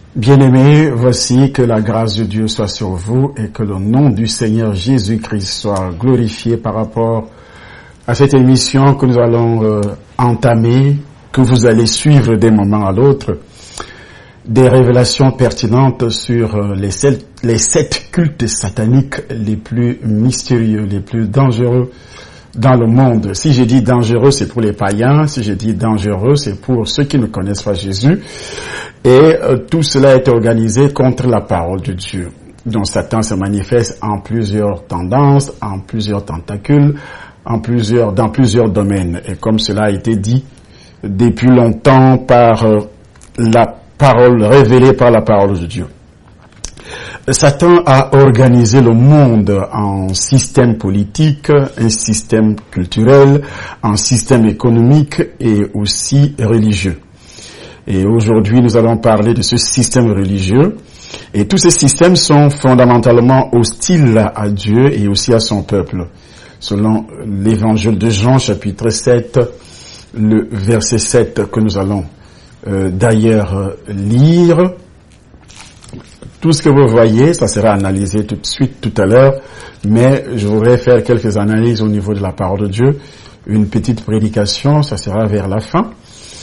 Bien-aimés, voici que la grâce de Dieu soit sur vous et que le nom du Seigneur Jésus-Christ soit glorifié par rapport à cette émission que nous allons entamer, que vous allez suivre d'un moment à l'autre, des révélations pertinentes sur les sept cultes sataniques les plus mystérieux, les plus dangereux dans le monde. Si j'ai dit dangereux, c'est pour les païens. Si j'ai dit dangereux, c'est pour ceux qui ne connaissent pas Jésus. Et tout cela est organisé contre la parole de Dieu. Donc Satan se manifeste en plusieurs tendances, en plusieurs tentacules, dans plusieurs domaines. Et comme cela a été dit depuis longtemps par la parole révélée par la parole de Dieu. Satan a organisé le monde en système politique, un système culturel, un système économique et aussi religieux. Et aujourd'hui, nous allons parler de ce système religieux. Et tous ces systèmes sont fondamentalement hostiles à Dieu et aussi à son peuple. Selon l'évangile de Jean, chapitre 7, le verset 7 que nous allons d'ailleurs lire. Tout ce que vous voyez, ça sera analysé tout de suite, tout à l'heure, mais je voudrais faire quelques analyses au niveau de la parole de Dieu. Une petite prédication, ça sera vers la fin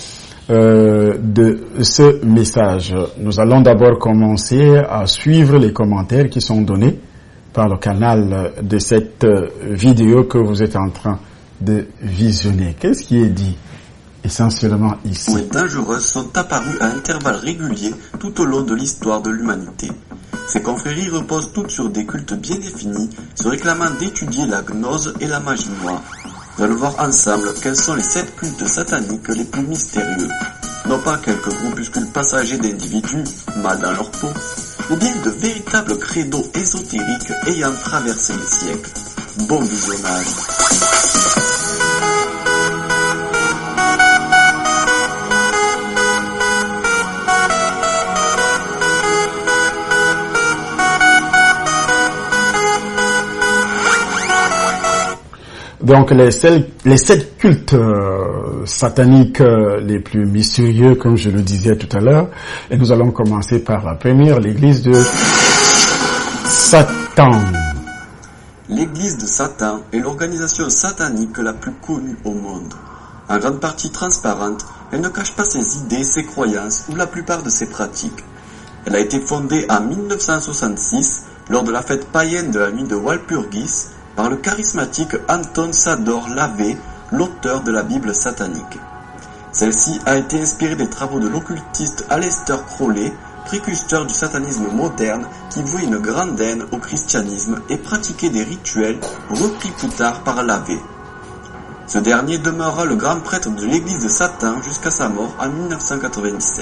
de ce message. Nous allons d'abord commencer à suivre les commentaires qui sont donnés par le canal de cette vidéo que vous êtes en train de visionner. Qu'est-ce qui est dit essentiellement ici? Les dangereuses sont apparues à intervalles réguliers tout au long de l'histoire de l'humanité. Ces confréries reposent toutes sur des cultes bien définis, se réclamant d'étudier la gnose et la magie noire. Nous allons voir ensemble quels sont les 7 cultes sataniques les plus mystérieux. Non pas quelques groupuscules passagers d'individus, mal dans leur peau, mais bien de véritables credos ésotériques ayant traversé les siècles. Bon visionnage. Donc les 7 cultes sataniques les plus mystérieux, comme je le disais tout à l'heure, et nous allons commencer par la première, l'église de Satan. L'église de Satan est l'organisation satanique la plus connue au monde. En grande partie transparente, elle ne cache pas ses idées, ses croyances ou la plupart de ses pratiques. Elle a été fondée en 1966 lors de la fête païenne de la nuit de Walpurgis par le charismatique Anton Szador Lavey, l'auteur de la Bible satanique. Celle-ci a été inspirée des travaux de l'occultiste Aleister Crowley, précurseur du satanisme moderne qui vouait une grande haine au christianisme et pratiquait des rituels repris plus tard par Lavey. Ce dernier demeura le grand prêtre de l'église de Satan jusqu'à sa mort en 1997.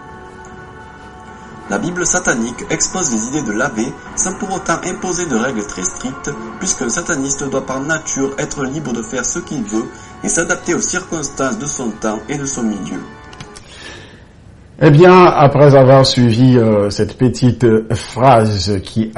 La Bible satanique expose les idées de Lavey sans pour autant imposer de règles très strictes, puisqu'un sataniste doit par nature être libre de faire ce qu'il veut et s'adapter aux circonstances de son temps et de son milieu. Eh bien, après avoir suivi cette petite phrase qui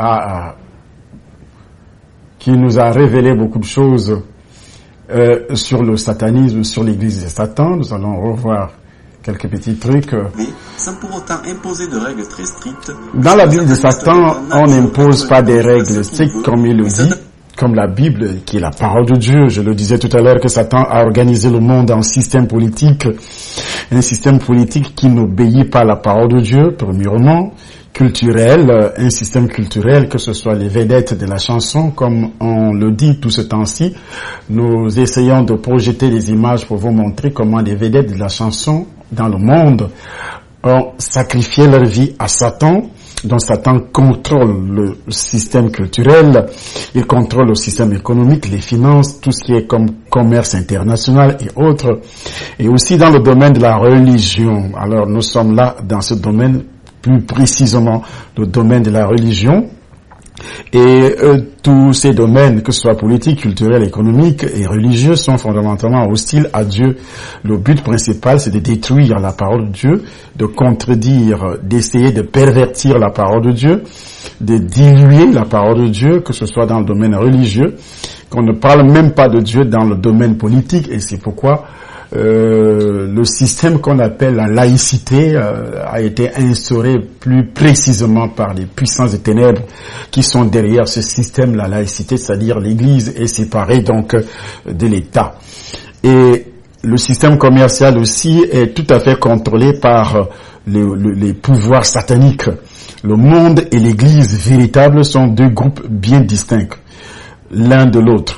nous a révélé beaucoup de choses sur le satanisme, sur l'église de Satan, nous allons revoir quelques petits trucs. Sans pour autant imposer de règles très strictes. Dans la Bible de Satan, on n'impose pas des règles strictes comme il le dit, comme la Bible, qui est la parole de Dieu. Je le disais tout à l'heure que Satan a organisé le monde en système politique, un système politique qui n'obéit pas à la parole de Dieu, premièrement, culturel, un système culturel, que ce soit les vedettes de la chanson, comme on le dit tout ce temps-ci. Nous essayons de projeter des images pour vous montrer comment les vedettes de la chanson dans le monde ont sacrifié leur vie à Satan. Donc Satan contrôle le système culturel, il contrôle le système économique, les finances, tout ce qui est comme commerce international et autres. Et aussi dans le domaine de la religion. Alors nous sommes là dans ce domaine, plus précisément le domaine de la religion. Et tous ces domaines, que ce soit politique, culturel, économique et religieux, sont fondamentalement hostiles à Dieu. Le but principal, c'est de détruire la parole de Dieu, de contredire, d'essayer de pervertir la parole de Dieu, de diluer la parole de Dieu, que ce soit dans le domaine religieux, qu'on ne parle même pas de Dieu dans le domaine politique. Et c'est pourquoi le système qu'on appelle la laïcité a été instauré plus précisément par les puissances des ténèbres qui sont derrière ce système, la laïcité, c'est-à-dire l'Église est séparée donc de l'État. Et le système commercial aussi est tout à fait contrôlé par les pouvoirs sataniques. Le monde et l'Église véritable sont deux groupes bien distincts l'un de l'autre.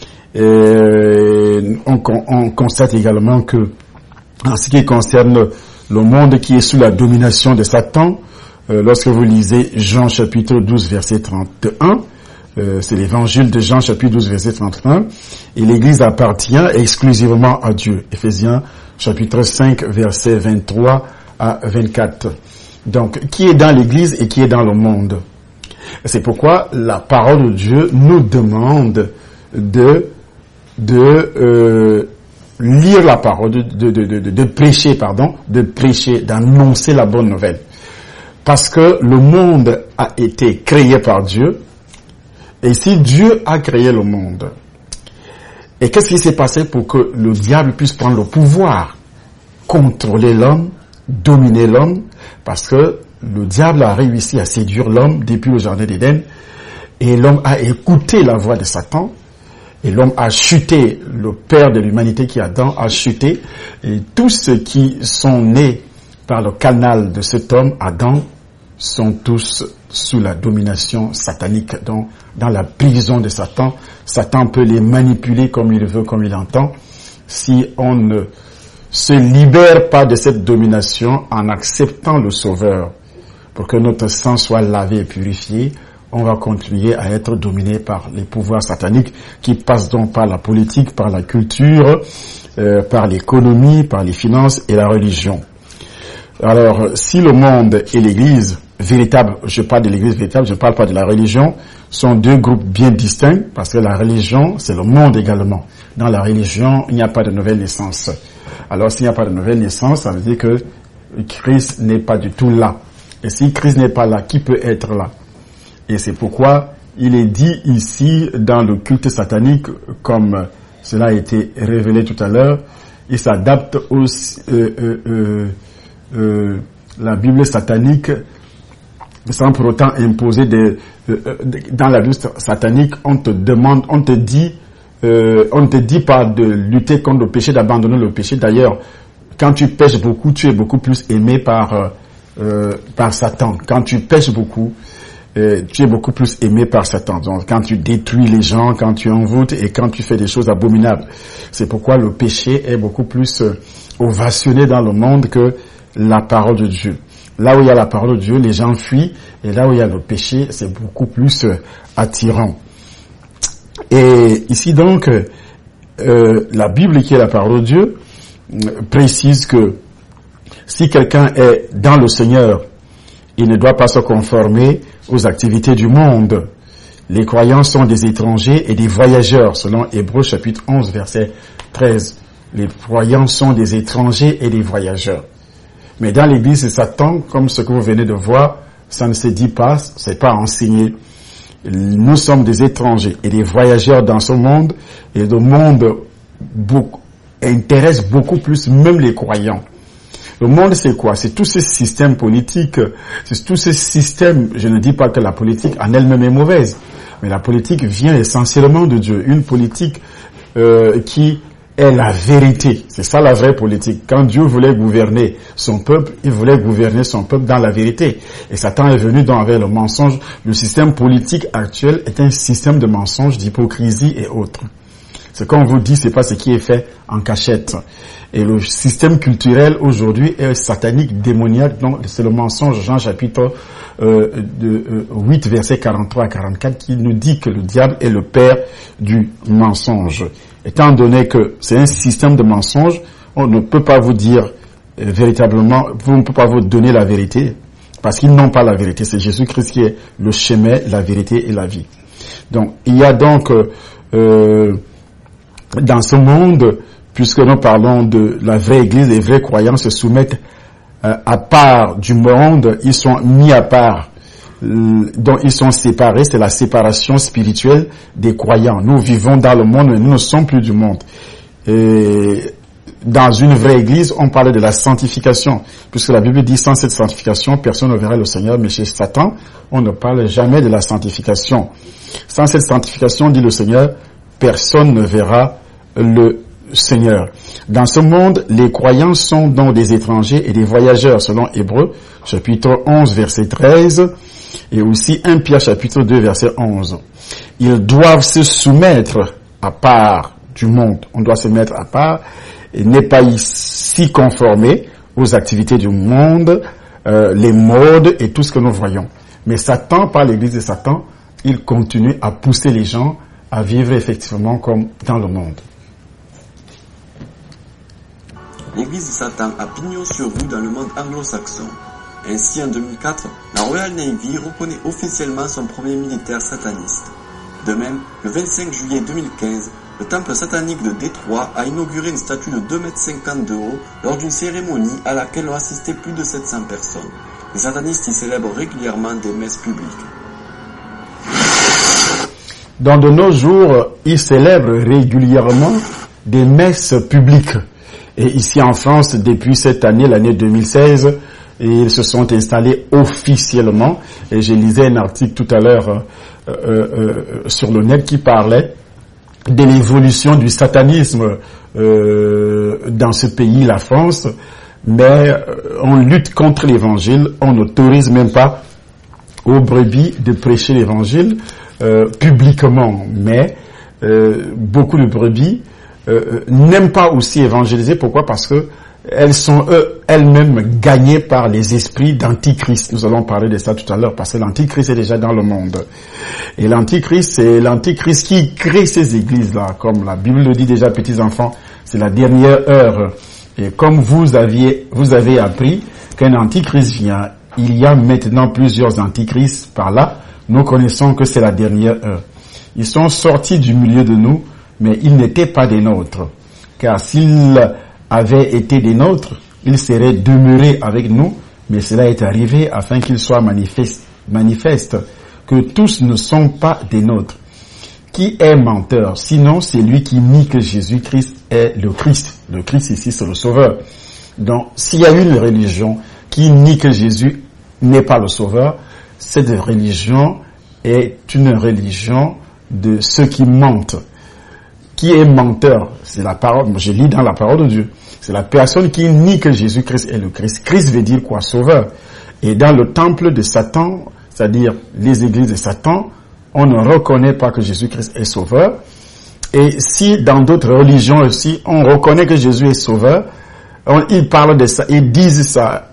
On constate également que, en ce qui concerne le monde qui est sous la domination de Satan, lorsque vous lisez Jean chapitre 12 verset 31, c'est l'évangile de Jean chapitre 12 verset 31, et l'Église appartient exclusivement à Dieu. Éphésiens chapitre 5 verset 23 à 24. Donc, qui est dans l'Église et qui est dans le monde? C'est pourquoi la parole de Dieu nous demande de lire la parole, de prêcher, d'annoncer la bonne nouvelle. Parce que le monde a été créé par Dieu, et si Dieu a créé le monde, et qu'est-ce qui s'est passé pour que le diable puisse prendre le pouvoir, contrôler l'homme, dominer l'homme, parce que le diable a réussi à séduire l'homme depuis le jardin d'Éden, et l'homme a écouté la voix de Satan, et l'homme a chuté, le père de l'humanité qui est Adam a chuté, et tous ceux qui sont nés par le canal de cet homme, Adam, sont tous sous la domination satanique, donc dans la prison de Satan. Satan peut les manipuler comme il veut, comme il entend. Si on ne se libère pas de cette domination en acceptant le Sauveur, pour que notre sang soit lavé et purifié, on va continuer à être dominé par les pouvoirs sataniques qui passent donc par la politique, par la culture, par l'économie, par les finances et la religion. Alors, si le monde et l'Église véritable, je parle de l'Église véritable, je ne parle pas de la religion, sont deux groupes bien distincts, parce que la religion, c'est le monde également. Dans la religion, il n'y a pas de nouvelle naissance. Alors, s'il n'y a pas de nouvelle naissance, ça veut dire que Christ n'est pas du tout là. Et si Christ n'est pas là, qui peut être là? Et c'est pourquoi il est dit ici dans le culte satanique, comme cela a été révélé tout à l'heure, il s'adapte aussi, la Bible satanique, sans pour autant imposer dans la Bible satanique, on te dit pas de lutter contre le péché, d'abandonner le péché. D'ailleurs, quand tu pêches beaucoup, tu es beaucoup plus aimé par Satan. Quand tu pêches beaucoup, tu es beaucoup plus aimé par Satan. Donc, quand tu détruis les gens, quand tu envoûtes et quand tu fais des choses abominables. C'est pourquoi le péché est beaucoup plus ovationné dans le monde que la parole de Dieu. Là où il y a la parole de Dieu, les gens fuient, et là où il y a le péché, c'est beaucoup plus attirant. Et ici donc, la Bible qui est la parole de Dieu précise que si quelqu'un est dans le Seigneur, il ne doit pas se conformer aux activités du monde. Les croyants sont des étrangers et des voyageurs, selon Hébreux chapitre 11, verset 13. Les croyants sont des étrangers et des voyageurs. Mais dans l'église de Satan, comme ce que vous venez de voir, ça ne se dit pas, c'est pas enseigné. Nous sommes des étrangers et des voyageurs dans ce monde, et le monde intéresse beaucoup plus même les croyants. Le monde, c'est quoi? C'est tout ce système politique, c'est tout ce système, je ne dis pas que la politique en elle-même est mauvaise, mais la politique vient essentiellement de Dieu. Une politique qui est la vérité. C'est ça la vraie politique. Quand Dieu voulait gouverner son peuple, il voulait gouverner son peuple dans la vérité. Et Satan est venu donc avec le mensonge. Le système politique actuel est un système de mensonges, d'hypocrisie et autres. Ce qu'on vous dit, c'est pas ce qui est fait en cachette. Et le système culturel aujourd'hui est satanique, démoniaque, donc c'est le mensonge, Jean chapitre 8, verset 43 à 44, qui nous dit que le diable est le père du mensonge. Étant donné que c'est un système de mensonge, on ne peut pas vous dire véritablement, on ne peut pas vous donner la vérité, parce qu'ils n'ont pas la vérité. C'est Jésus-Christ qui est le chemin, la vérité et la vie. Donc, il y a donc dans ce monde, puisque nous parlons de la vraie Église, les vrais croyants se soumettent à part du monde, ils sont mis à part, donc ils sont séparés, c'est la séparation spirituelle des croyants. Nous vivons dans le monde, mais nous ne sommes plus du monde. Et dans une vraie église, on parle de la sanctification, puisque la Bible dit sans cette sanctification, personne ne verra le Seigneur, mais chez Satan, on ne parle jamais de la sanctification. Sans cette sanctification, dit le Seigneur, personne ne verra le Seigneur. Dans ce monde, les croyants sont donc des étrangers et des voyageurs, selon Hébreux, chapitre 11, verset 13, et aussi 1 Pierre, chapitre 2, verset 11. Ils doivent se soumettre à part du monde. On doit se mettre à part et n'est pas s'y conformer aux activités du monde, les modes et tout ce que nous voyons. Mais Satan, par l'église de Satan, il continue à pousser les gens à vivre effectivement comme dans le monde. L'église de Satan a pignon sur rue dans le monde anglo-saxon. Ainsi, en 2004, la Royal Navy reconnaît officiellement son premier militaire sataniste. De même, le 25 juillet 2015, le temple satanique de Détroit a inauguré une statue de 2,50 m de haut lors d'une cérémonie à laquelle ont assisté plus de 700 personnes. Les satanistes y célèbrent régulièrement des messes publiques. Dans de nos jours, ils célèbrent régulièrement des messes publiques. Et ici en France, depuis cette année, l'année 2016, ils se sont installés officiellement. Et je lisais un article tout à l'heure sur le net qui parlait de l'évolution du satanisme dans ce pays, la France. Mais on lutte contre l'évangile, on n'autorise même pas aux brebis de prêcher l'évangile publiquement. Mais beaucoup de brebis n'aiment pas aussi évangéliser. Pourquoi? Parce que elles sont elles-mêmes gagnées par les esprits d'antichrist. Nous allons parler de ça tout à l'heure parce que l'antichrist est déjà dans le monde. Et l'antichrist, c'est l'antichrist qui crée ces églises-là. Comme la Bible le dit déjà, petits enfants, c'est la dernière heure. Et comme vous avez appris qu'un antichrist vient, il y a maintenant plusieurs antichrists par là. Nous connaissons que c'est la dernière heure. Ils sont sortis du milieu de nous, mais ils n'étaient pas des nôtres. Car s'ils avaient été des nôtres, ils seraient demeurés avec nous, mais cela est arrivé afin qu'il soit manifeste que tous ne sont pas des nôtres. Qui est menteur? Sinon, c'est lui qui nie que Jésus-Christ est le Christ. Le Christ ici, c'est le Sauveur. Donc, s'il y a une religion qui nie que Jésus n'est pas le Sauveur, cette religion est une religion de ceux qui mentent. Qui est menteur? C'est la parole, je lis dans la parole de Dieu. C'est la personne qui nie que Jésus-Christ est le Christ. Christ veut dire quoi? Sauveur. Et dans le temple de Satan, c'est-à-dire les églises de Satan, on ne reconnaît pas que Jésus-Christ est sauveur. Et si dans d'autres religions aussi, on reconnaît que Jésus est sauveur, ils parlent de ça, ils disent ça,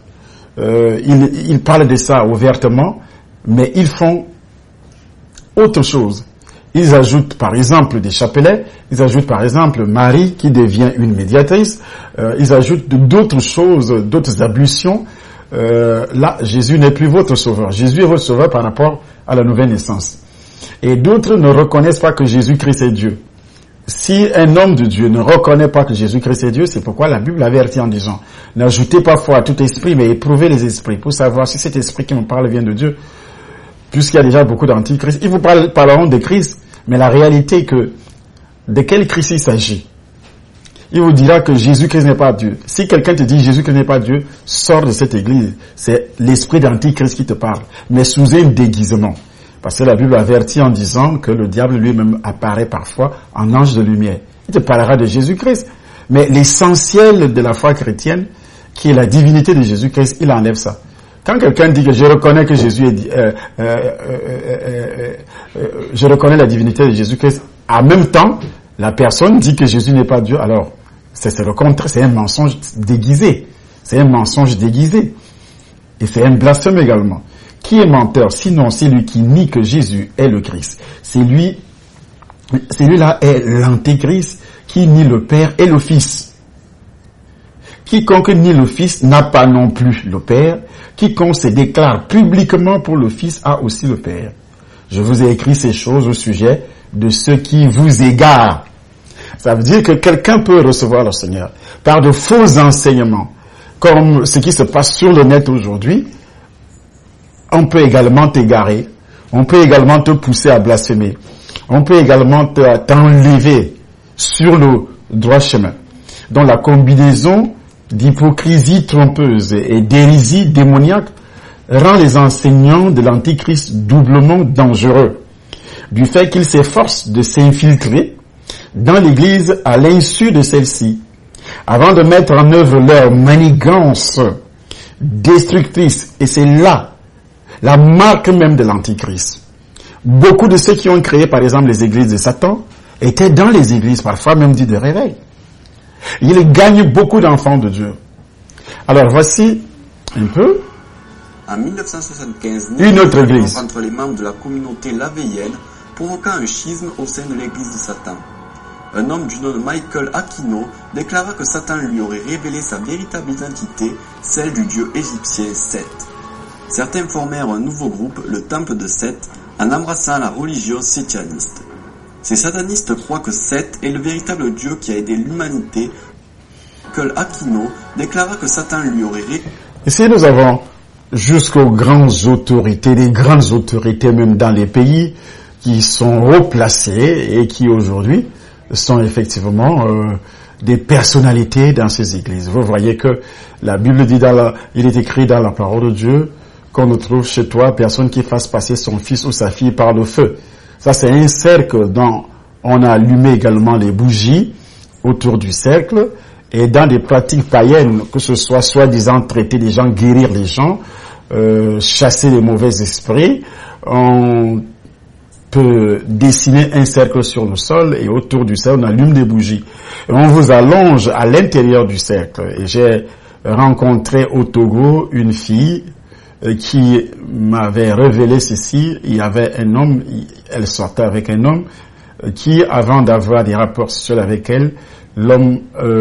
ils parlent de ça ouvertement, mais ils font autre chose. Ils ajoutent par exemple des chapelets, ils ajoutent par exemple Marie qui devient une médiatrice, ils ajoutent d'autres choses, d'autres ablutions. Là, Jésus n'est plus votre sauveur. Jésus est votre sauveur par rapport à la nouvelle naissance. Et d'autres ne reconnaissent pas que Jésus-Christ est Dieu. Si un homme de Dieu ne reconnaît pas que Jésus-Christ est Dieu, c'est pourquoi la Bible avertit en disant, n'ajoutez pas foi à tout esprit, mais éprouvez les esprits pour savoir si cet esprit qui nous parle vient de Dieu. Puisqu'il y a déjà beaucoup d'antichrist, ils vous parleront de Christ, mais la réalité est que de quel Christ il s'agit? Il vous dira que Jésus-Christ n'est pas Dieu. Si quelqu'un te dit Jésus-Christ n'est pas Dieu, sors de cette église. C'est l'esprit d'antichrist qui te parle, mais sous un déguisement. Parce que la Bible avertit en disant que le diable lui-même apparaît parfois en ange de lumière. Il te parlera de Jésus-Christ. Mais l'essentiel de la foi chrétienne, qui est la divinité de Jésus-Christ, il enlève ça. Quand quelqu'un dit que je reconnais que Jésus est, je reconnais la divinité de Jésus-Christ, en même temps, la personne dit que Jésus n'est pas Dieu, alors c'est le contraire, c'est un mensonge déguisé. C'est un mensonge déguisé. Et c'est un blasphème également. Qui est menteur? Sinon, c'est lui qui nie que Jésus est le Christ. Celui-là est l'antéchrist qui nie le Père et le Fils. Quiconque nie le Fils n'a pas non plus le Père. Quiconque se déclare publiquement pour le Fils a aussi le Père. Je vous ai écrit ces choses au sujet de ceux qui vous égarent. Ça veut dire que quelqu'un peut recevoir le Seigneur par de faux enseignements, comme ce qui se passe sur le net aujourd'hui. On peut également t'égarer, on peut également te pousser à blasphémer, on peut également t'enlever sur le droit chemin. dont la combinaison d'hypocrisie trompeuse et d'hérésie démoniaque rend les enseignants de l'Antichrist doublement dangereux, du fait qu'ils s'efforcent de s'infiltrer dans l'Église à l'insu de celle-ci, avant de mettre en œuvre leur manigance destructrice. Et c'est là la marque même de l'Antichrist. Beaucoup de ceux qui ont créé, par exemple, les églises de Satan, étaient dans les églises, parfois même dit de réveil. Il gagne beaucoup d'enfants de Dieu. Alors voici un peu En 1975, une autre église entre les membres de la communauté lavéienne, provoquant un schisme au sein de l'église de Satan. Un homme du nom de Michael Aquino déclara que Satan lui aurait révélé sa véritable identité, celle du dieu égyptien Seth. Certains formèrent un nouveau groupe, le Temple de Seth, en embrassant la religion sétianiste. Ces satanistes croient que Seth est le véritable dieu qui a aidé l'humanité. Michael Aquino déclara que Satan lui aurait révélé. Ici, nous avons jusqu'aux grandes autorités, des grandes autorités même dans les pays, qui sont haut placées et qui aujourd'hui sont effectivement des personnalités dans ces églises. Vous voyez que la Bible dit il est écrit dans la parole de Dieu qu'on ne trouve chez toi personne qui fasse passer son fils ou sa fille par le feu. Ça, c'est un cercle dont on a allumé également les bougies autour du cercle. Et dans des pratiques païennes, que ce soit soi-disant traiter les gens, guérir les gens, chasser les mauvais esprits, on peut dessiner un cercle sur le sol et autour du cercle, on allume des bougies. Et on vous allonge à l'intérieur du cercle. Et j'ai rencontré au Togo une fille qui m'avait révélé ceci. Il y avait un homme, elle sortait avec un homme qui, avant d'avoir des rapports sexuels avec elle, l'homme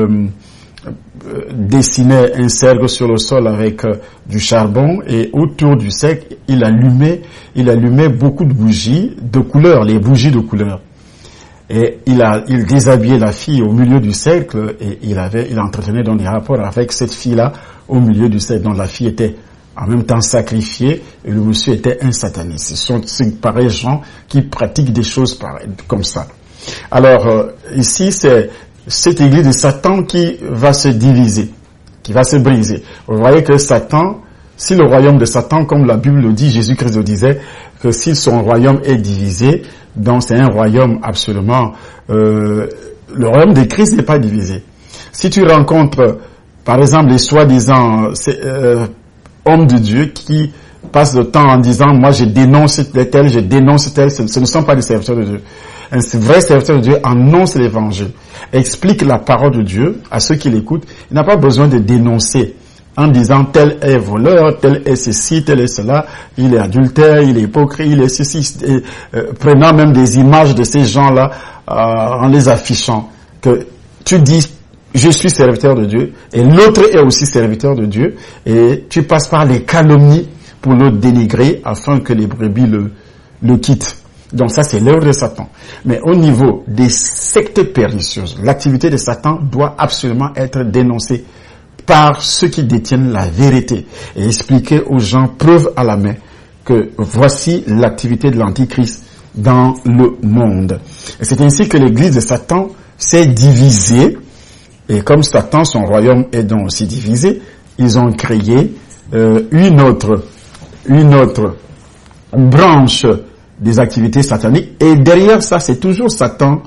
dessinait un cercle sur le sol avec du charbon et autour du cercle, il allumait beaucoup de bougies de couleur, les bougies de couleur. Et il déshabillait la fille au milieu du cercle et il entretenait donc des rapports avec cette fille-là au milieu du cercle. Donc la fille était en même temps sacrifiée et le monsieur était un sataniste. Ce sont pareils gens qui pratiquent des choses pareilles, comme ça. Alors ici, c'est cette église de Satan qui va se diviser, qui va se briser. Vous voyez que Satan, si le royaume de Satan, comme la Bible le dit, Jésus-Christ le disait, que si son royaume est divisé, donc c'est un royaume absolument... le royaume de Christ n'est pas divisé. Si tu rencontres, par exemple, les soi-disant hommes de Dieu qui passent le temps en disant, moi je dénonce tel, ce ne sont pas des serviteurs de Dieu. Un vrai serviteur de Dieu annonce l'évangile, explique la parole de Dieu à ceux qui l'écoutent. Il n'a pas besoin de dénoncer en disant tel est voleur, tel est ceci, tel est cela, il est adultère, il est hypocrite, il est ceci, prenant même des images de ces gens-là en les affichant. Que tu dis, je suis serviteur de Dieu, et l'autre est aussi serviteur de Dieu, et tu passes par les calomnies pour le dénigrer afin que les brebis le quittent. Donc ça, c'est l'œuvre de Satan. Mais au niveau des sectes pernicieuses, l'activité de Satan doit absolument être dénoncée par ceux qui détiennent la vérité et expliquer aux gens, preuve à la main, que voici l'activité de l'Antichrist dans le monde. Et c'est ainsi que l'église de Satan s'est divisée. Et comme Satan, son royaume est donc aussi divisé, ils ont créé une autre branche des activités sataniques, et derrière ça, c'est toujours Satan,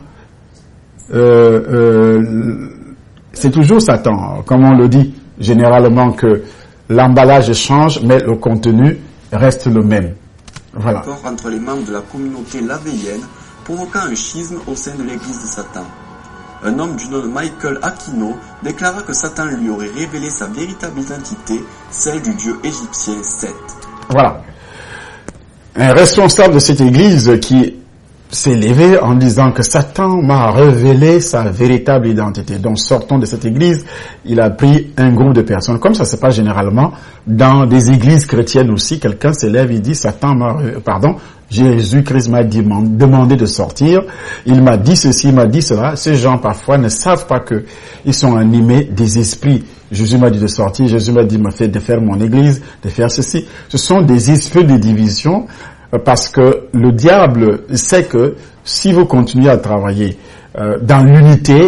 c'est toujours Satan, comme on le dit généralement, que l'emballage change, mais le contenu reste le même. Voilà. Rapport entre les membres de la communauté lavéienne, provoquant un schisme au sein de l'église de Satan. Un homme du nom de Michael Aquino déclara que Satan lui aurait révélé sa véritable identité, celle du dieu égyptien Seth. Voilà. Un responsable de cette église qui s'est levé en disant que Satan m'a révélé sa véritable identité. Donc, sortons de cette église, il a pris un groupe de personnes. Comme ça se passe généralement dans des églises chrétiennes aussi, quelqu'un s'élève, il dit Jésus-Christ m'a demandé de sortir, il m'a dit ceci, il m'a dit cela. Ces gens parfois ne savent pas que ils sont animés des esprits. Jésus m'a dit de sortir, Jésus m'a dit de faire mon église, de faire ceci. Ce sont des esprits de division, parce que le diable sait que si vous continuez à travailler dans l'unité,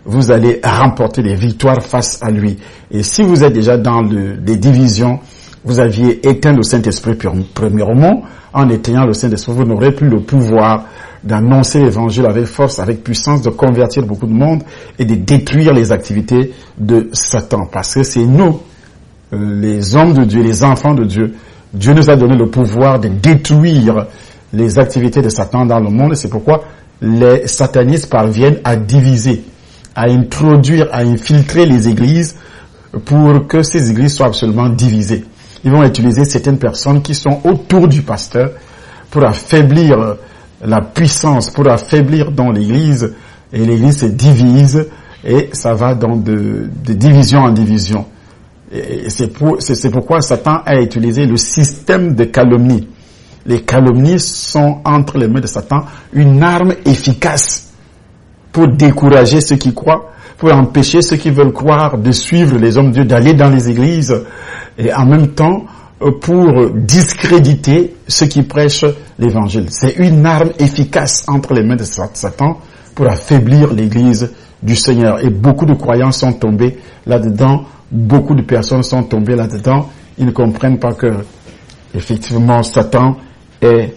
vous allez remporter des victoires face à lui. Et si vous êtes déjà dans des divisions, vous aviez éteint le Saint-Esprit premièrement. En éteignant le Saint-Esprit, vous n'aurez plus le pouvoir d'annoncer l'évangile avec force, avec puissance, de convertir beaucoup de monde et de détruire les activités de Satan. Parce que c'est nous, les hommes de Dieu, les enfants de Dieu, Dieu nous a donné le pouvoir de détruire les activités de Satan dans le monde. Et c'est pourquoi les satanistes parviennent à diviser, à introduire, à infiltrer les églises pour que ces églises soient absolument divisées. Ils vont utiliser certaines personnes qui sont autour du pasteur pour affaiblir la puissance, pour affaiblir dans l'église, et l'église se divise, et ça va dans de division en division. Et c'est pourquoi Satan a utilisé le système de calomnie. Les calomnies sont entre les mains de Satan une arme efficace pour décourager ceux qui croient, pour empêcher ceux qui veulent croire de suivre les hommes de Dieu, d'aller dans les églises, et en même temps pour discréditer ceux qui prêchent l'évangile. C'est une arme efficace entre les mains de Satan pour affaiblir l'église du Seigneur. Et beaucoup de croyants sont tombés là-dedans, beaucoup de personnes sont tombées là-dedans. Ils ne comprennent pas que, effectivement, Satan est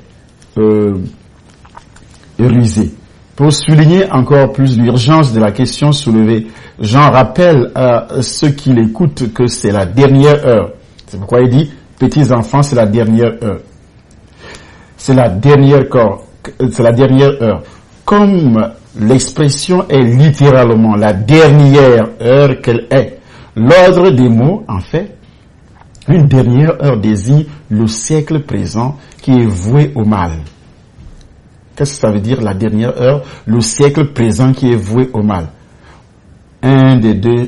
rusé. Pour souligner encore plus l'urgence de la question soulevée, j'en rappelle à ceux qui l'écoutent que c'est la dernière heure. C'est pourquoi il dit, petits enfants, c'est la dernière heure. C'est la dernière heure. Comme l'expression est littéralement la dernière heure qu'elle est, l'ordre des mots, en fait, une dernière heure désigne le siècle présent qui est voué au mal. Qu'est-ce que ça veut dire, la dernière heure? Le siècle présent qui est voué au mal. Un des deux,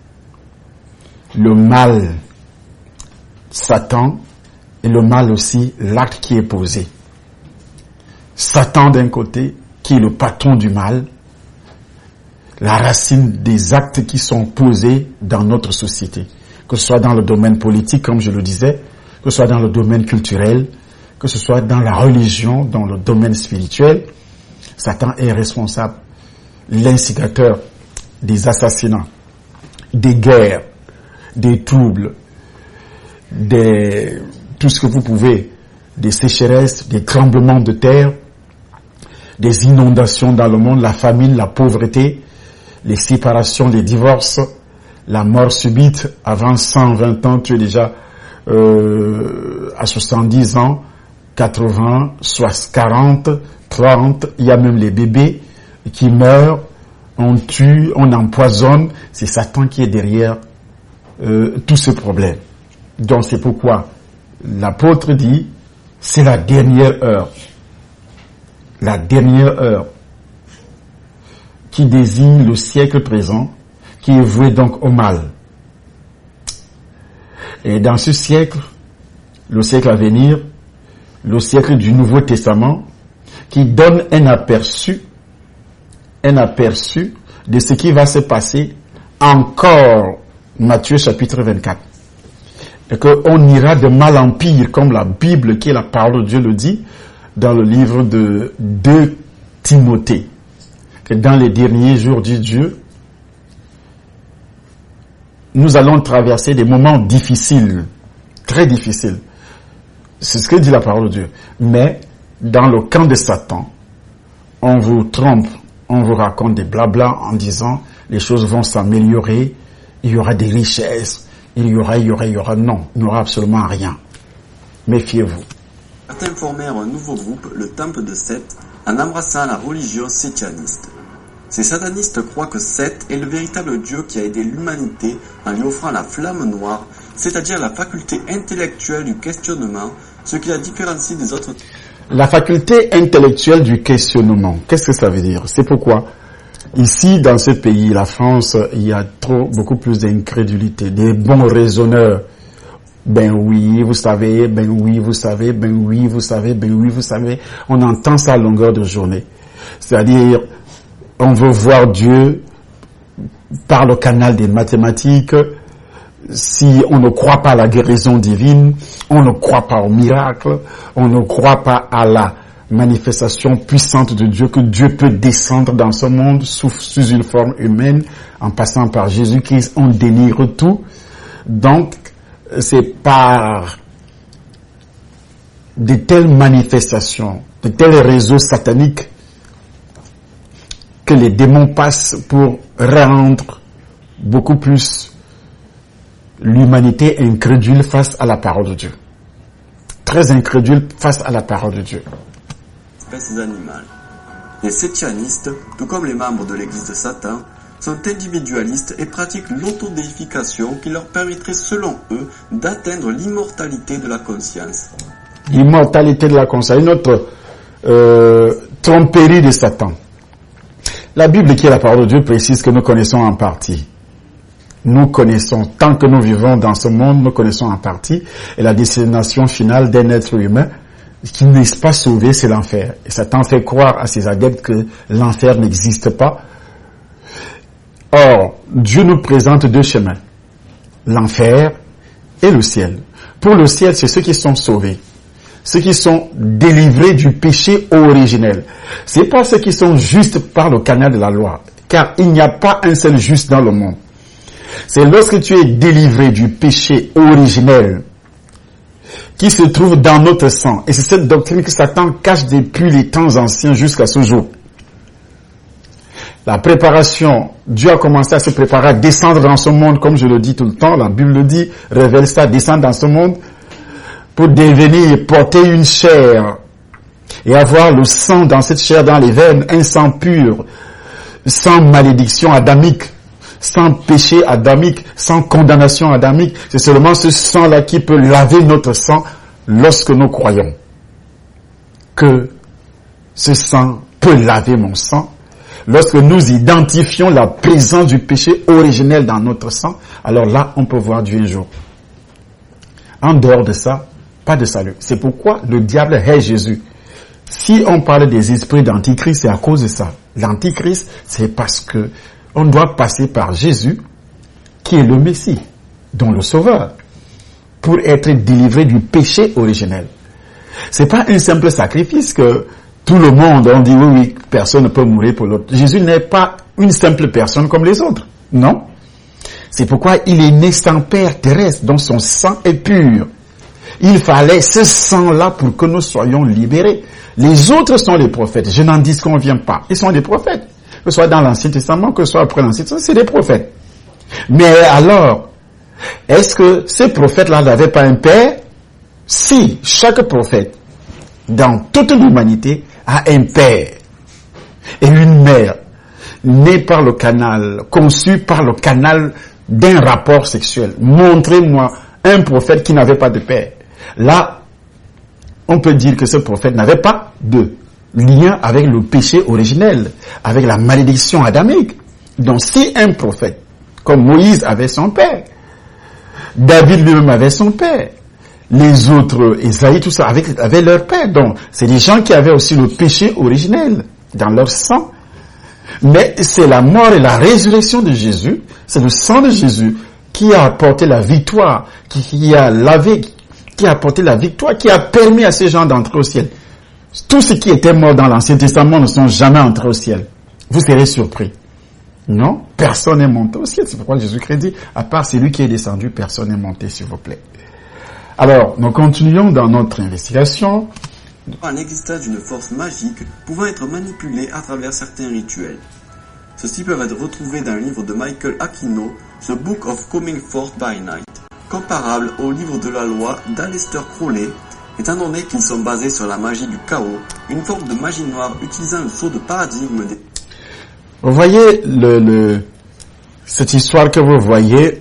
le mal, Satan, et le mal aussi, l'acte qui est posé. Satan d'un côté, qui est le patron du mal, la racine des actes qui sont posés dans notre société, que ce soit dans le domaine politique, comme je le disais, que ce soit dans le domaine culturel, que ce soit dans la religion, dans le domaine spirituel. Satan est responsable, l'instigateur des assassinats, des guerres, des troubles, tout ce que vous pouvez, des sécheresses, des tremblements de terre, des inondations dans le monde, la famine, la pauvreté, les séparations, les divorces, la mort subite. Avant 120 ans, tu es déjà à 70 ans, 80, soit 40, 30, il y a même les bébés qui meurent, on tue, on empoisonne. C'est Satan qui est derrière tous ces problèmes. Donc c'est pourquoi l'apôtre dit, c'est la dernière heure. La dernière heure qui désigne le siècle présent, qui est voué donc au mal. Et dans ce siècle, le siècle à venir, le siècle du Nouveau Testament, qui donne un aperçu de ce qui va se passer encore, Matthieu chapitre 24. Et qu'on ira de mal en pire, comme la Bible, qui est la parole de Dieu, le dit, dans le livre de 2 Timothée. Que dans les derniers jours, dit Dieu, nous allons traverser des moments difficiles, très difficiles. C'est ce que dit la parole de Dieu. Mais, dans le camp de Satan, on vous trompe, on vous raconte des blabla en disant, les choses vont s'améliorer, il y aura des richesses, il y aura, non, il n'y aura absolument rien. Méfiez-vous. Certains formèrent un nouveau groupe, le Temple de Seth, en embrassant la religion sétianiste. Ces satanistes croient que Seth est le véritable Dieu qui a aidé l'humanité en lui offrant la flamme noire, c'est-à-dire la faculté intellectuelle du questionnement, ce qui la différencie des autres. La faculté intellectuelle du questionnement, qu'est-ce que ça veut dire? C'est pourquoi ici, dans ce pays, la France, il y a beaucoup plus d'incrédulité, des bons raisonneurs. Ben oui, vous savez, ben oui, vous savez, ben oui, vous savez, ben oui, vous savez. On entend ça à longueur de journée. C'est-à-dire, on veut voir Dieu par le canal des mathématiques. Si on ne croit pas à la guérison divine, on ne croit pas au miracle, on ne croit pas à manifestation puissante de Dieu, que Dieu peut descendre dans ce monde sous une forme humaine, en passant par Jésus-Christ, on délivre tout. Donc, c'est par de telles manifestations, de tels réseaux sataniques que les démons passent pour rendre beaucoup plus l'humanité incrédule face à la parole de Dieu. Très incrédule face à la parole de Dieu. Espèces animales. Les sétianistes, tout comme les membres de l'église de Satan, sont individualistes et pratiquent l'autodéification qui leur permettrait, selon eux, d'atteindre l'immortalité de la conscience. L'immortalité de la conscience, une autre tromperie de Satan. La Bible, qui est la parole de Dieu, précise que nous connaissons en partie. Nous connaissons, tant que nous vivons dans ce monde, nous connaissons en partie, et la destination finale d'un être humain qui n'est pas sauvé, c'est l'enfer. Et Satan fait croire à ses adeptes que l'enfer n'existe pas. Or, Dieu nous présente deux chemins, l'enfer et le ciel. Pour le ciel, c'est ceux qui sont sauvés, ceux qui sont délivrés du péché originel. C'est pas ceux qui sont justes par le canal de la loi, car il n'y a pas un seul juste dans le monde. C'est lorsque tu es délivré du péché originel qui se trouve dans notre sang. Et c'est cette doctrine que Satan cache depuis les temps anciens jusqu'à ce jour. La préparation, Dieu a commencé à se préparer à descendre dans ce monde, comme je le dis tout le temps, la Bible le dit, révèle ça, descendre dans ce monde, pour devenir, porter une chair, et avoir le sang dans cette chair, dans les veines, un sang pur, sans malédiction adamique, sans péché adamique, sans condamnation adamique. C'est seulement ce sang-là qui peut laver notre sang lorsque nous croyons que ce sang peut laver mon sang. Lorsque nous identifions la présence du péché originel dans notre sang, alors là, on peut voir Dieu un jour. En dehors de ça, pas de salut. C'est pourquoi le diable hait Jésus. Si on parle des esprits d'Antichrist, c'est à cause de ça. L'Antichrist, c'est parce que on doit passer par Jésus, qui est le Messie, dont le Sauveur, pour être délivré du péché originel. C'est pas un simple sacrifice que tout le monde, on dit oui, personne ne peut mourir pour l'autre. Jésus n'est pas une simple personne comme les autres. Non. C'est pourquoi il est né sans père terrestre, dont son sang est pur. Il fallait ce sang-là pour que nous soyons libérés. Les autres sont les prophètes. Je n'en disconviens pas. Ils sont des prophètes. Que ce soit dans l'Ancien Testament, que ce soit après l'Ancien Testament, c'est des prophètes. Mais alors, est-ce que ces prophètes-là n'avaient pas un père? Si, chaque prophète, dans toute l'humanité, a un père et une mère, née par le canal, conçue par le canal d'un rapport sexuel. Montrez-moi un prophète qui n'avait pas de père. Là, on peut dire que ce prophète n'avait pas de lien avec le péché originel, avec la malédiction adamique. Donc si un prophète, comme Moïse avait son père, David lui-même avait son père, les autres, Isaïe, tout ça, avaient leur père. Donc c'est des gens qui avaient aussi le péché originel dans leur sang. Mais c'est la mort et la résurrection de Jésus, c'est le sang de Jésus qui a apporté la victoire, qui a lavé, qui a apporté la victoire, qui a permis à ces gens d'entrer au ciel. Tous ceux qui étaient morts dans l'Ancien Testament ne sont jamais entrés au ciel. Vous serez surpris. Non, personne n'est monté au ciel. C'est pourquoi Jésus-Christ dit, à part celui qui est descendu, personne n'est monté, s'il vous plaît. Alors, nous continuons dans notre investigation. L'existence d'une force magique pouvant être manipulée à travers certains rituels. Ceux-ci peuvent être retrouvés dans le livre de Michael Aquino, The Book of Coming Forth by Night, comparable au livre de la loi d'Aleister Crowley, étant donné qu'ils sont basés sur la magie du chaos, une forme de magie noire utilisant le saut de paradigme des... Vous voyez cette histoire que vous voyez,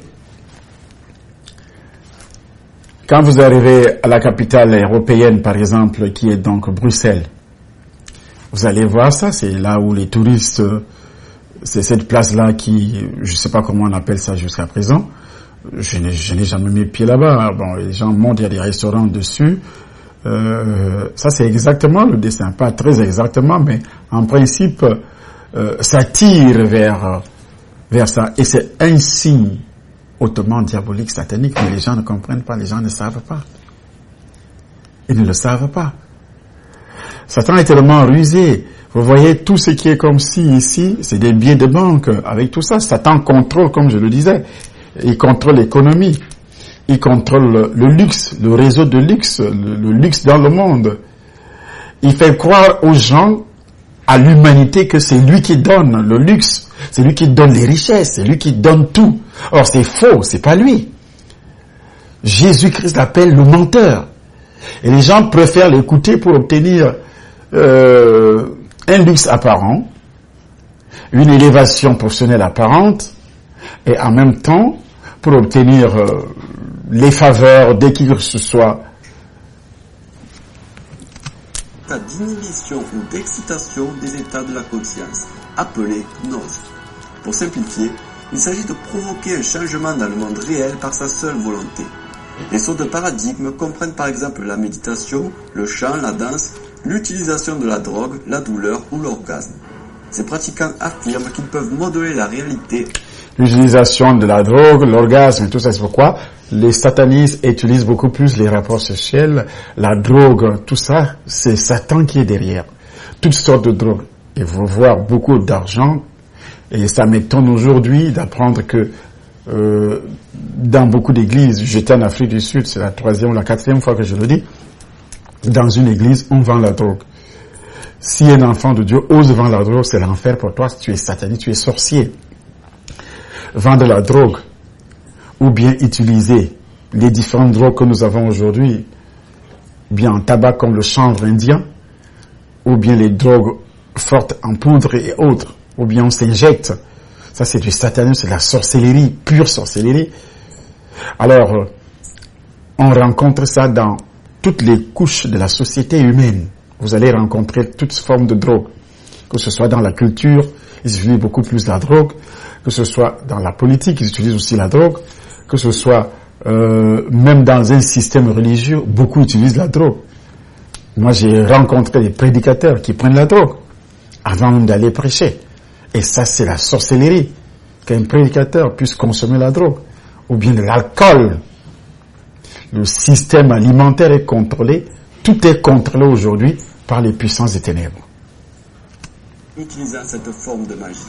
quand vous arrivez à la capitale européenne, par exemple, qui est donc Bruxelles, vous allez voir ça, c'est là où les touristes, c'est cette place-là qui, je ne sais pas comment on appelle ça jusqu'à présent, je n'ai jamais mis pied là-bas. Bon, les gens montent, il y a des restaurants dessus. Ça, c'est exactement le dessin. Pas très exactement, mais en principe, ça tire vers ça. Et c'est un signe hautement diabolique, satanique, mais les gens ne comprennent pas, les gens ne savent pas. Ils ne le savent pas. Satan est tellement rusé. Vous voyez, tout ce qui est comme ici, c'est des billets de banque. Avec tout ça, Satan contrôle, comme je le disais. Il contrôle l'économie. Il contrôle le luxe, le réseau de luxe, le luxe dans le monde. Il fait croire aux gens, à l'humanité, que c'est lui qui donne le luxe. C'est lui qui donne les richesses. C'est lui qui donne tout. Or, c'est faux. C'est pas lui. Jésus-Christ l'appelle le menteur. Et les gens préfèrent l'écouter pour obtenir un luxe apparent, une élévation professionnelle apparente, et en même temps, pour obtenir les faveurs de qui que ce soit. D'inhibition ou d'excitation des états de la conscience, appelés gnose. Pour simplifier, il s'agit de provoquer un changement dans le monde réel par sa seule volonté. Les sauts de paradigme comprennent par exemple la méditation, le chant, la danse, l'utilisation de la drogue, la douleur ou l'orgasme. Ces pratiquants affirment qu'ils peuvent modeler la réalité. L'utilisation de la drogue, l'orgasme, tout ça, c'est pourquoi les satanistes utilisent beaucoup plus les rapports sexuels, la drogue, tout ça, c'est Satan qui est derrière. Toutes sortes de drogues. Il faut voir beaucoup d'argent, et ça m'étonne aujourd'hui d'apprendre que dans beaucoup d'églises, j'étais en Afrique du Sud, c'est la 3e ou la 4e fois que je le dis, dans une église, on vend la drogue. Si un enfant de Dieu ose vendre la drogue, c'est l'enfer pour toi, tu es sataniste, tu es sorcier. Vendre la drogue, ou bien utiliser les différentes drogues que nous avons aujourd'hui, bien en tabac comme le chanvre indien, ou bien les drogues fortes en poudre et autres, ou bien on s'injecte. Ça, c'est du satanisme, c'est de la sorcellerie, pure sorcellerie. Alors, on rencontre ça dans toutes les couches de la société humaine. Vous allez rencontrer toutes formes de drogue. Que ce soit dans la culture, ils utilisent beaucoup plus la drogue. Que ce soit dans la politique, ils utilisent aussi la drogue. Que ce soit même dans un système religieux, beaucoup utilisent la drogue. Moi, j'ai rencontré des prédicateurs qui prennent la drogue avant même d'aller prêcher. Et ça, c'est la sorcellerie, qu'un prédicateur puisse consommer la drogue, ou bien de l'alcool. Le système alimentaire est contrôlé, tout est contrôlé aujourd'hui par les puissances des ténèbres. Utilisant cette forme de magie.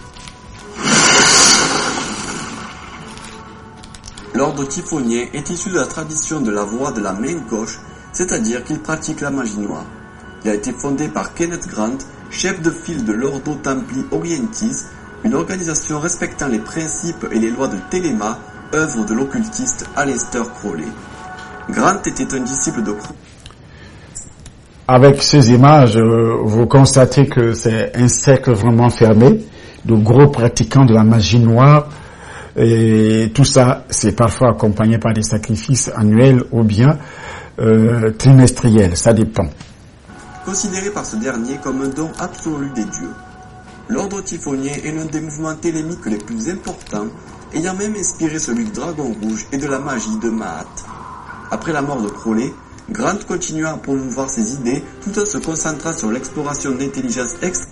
L'ordre Typhonien est issu de la tradition de la voie de la main gauche, c'est-à-dire qu'il pratique la magie noire. Il a été fondé par Kenneth Grant, chef de file de l'Ordo Templi Orientis, une organisation respectant les principes et les lois de Téléma, œuvre de l'occultiste Aleister Crowley. Grant était un disciple de Crowley. Avec ces images, vous constatez que c'est un cercle vraiment fermé, de gros pratiquants de la magie noire, et tout ça, c'est parfois accompagné par des sacrifices annuels ou bien trimestriels, ça dépend. Considéré par ce dernier comme un don absolu des dieux. L'ordre typhonien est l'un des mouvements télémiques les plus importants, ayant même inspiré celui du Dragon Rouge et de la magie de Maat. Après la mort de Crowley, Grant continua à promouvoir ses idées tout en se concentrant sur l'exploration de l'intelligence extraterrestre.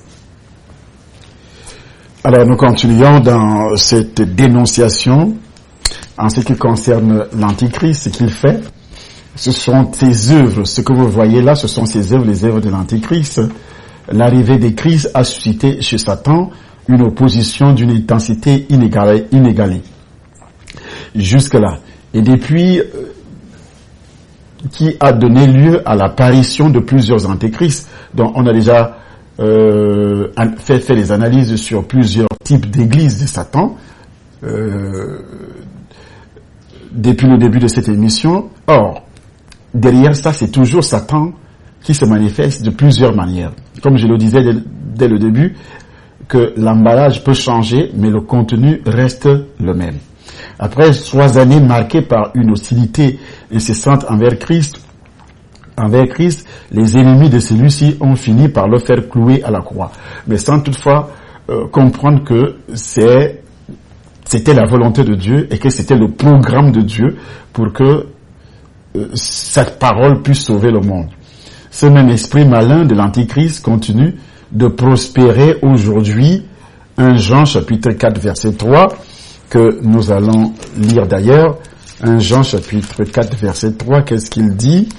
Alors nous continuons dans cette dénonciation en ce qui concerne l'Antichrist, ce qu'il fait. Ce sont ses œuvres, ce que vous voyez là, ce sont ses œuvres, les œuvres de l'Antichrist. L'arrivée des Christ a suscité chez Satan une opposition d'une intensité inégalée. Jusque-là. Et depuis, qui a donné lieu à l'apparition de plusieurs antéchrists, dont on a déjà fait les analyses sur plusieurs types d'églises de Satan, depuis le début de cette émission. Or, derrière ça, c'est toujours Satan qui se manifeste de plusieurs manières. Comme je le disais dès le début, que l'emballage peut changer, mais le contenu reste le même. Après 3 années marquées par une hostilité incessante envers Christ, les ennemis de celui-ci ont fini par le faire clouer à la croix. Mais sans toutefois comprendre que c'était la volonté de Dieu et que c'était le programme de Dieu pour que cette parole puisse sauver le monde. Ce même esprit malin de l'Antichrist continue de prospérer aujourd'hui. 1 Jean chapitre 4 verset 3 que nous allons lire d'ailleurs. 1 Jean chapitre 4 verset 3, qu'est-ce qu'il dit?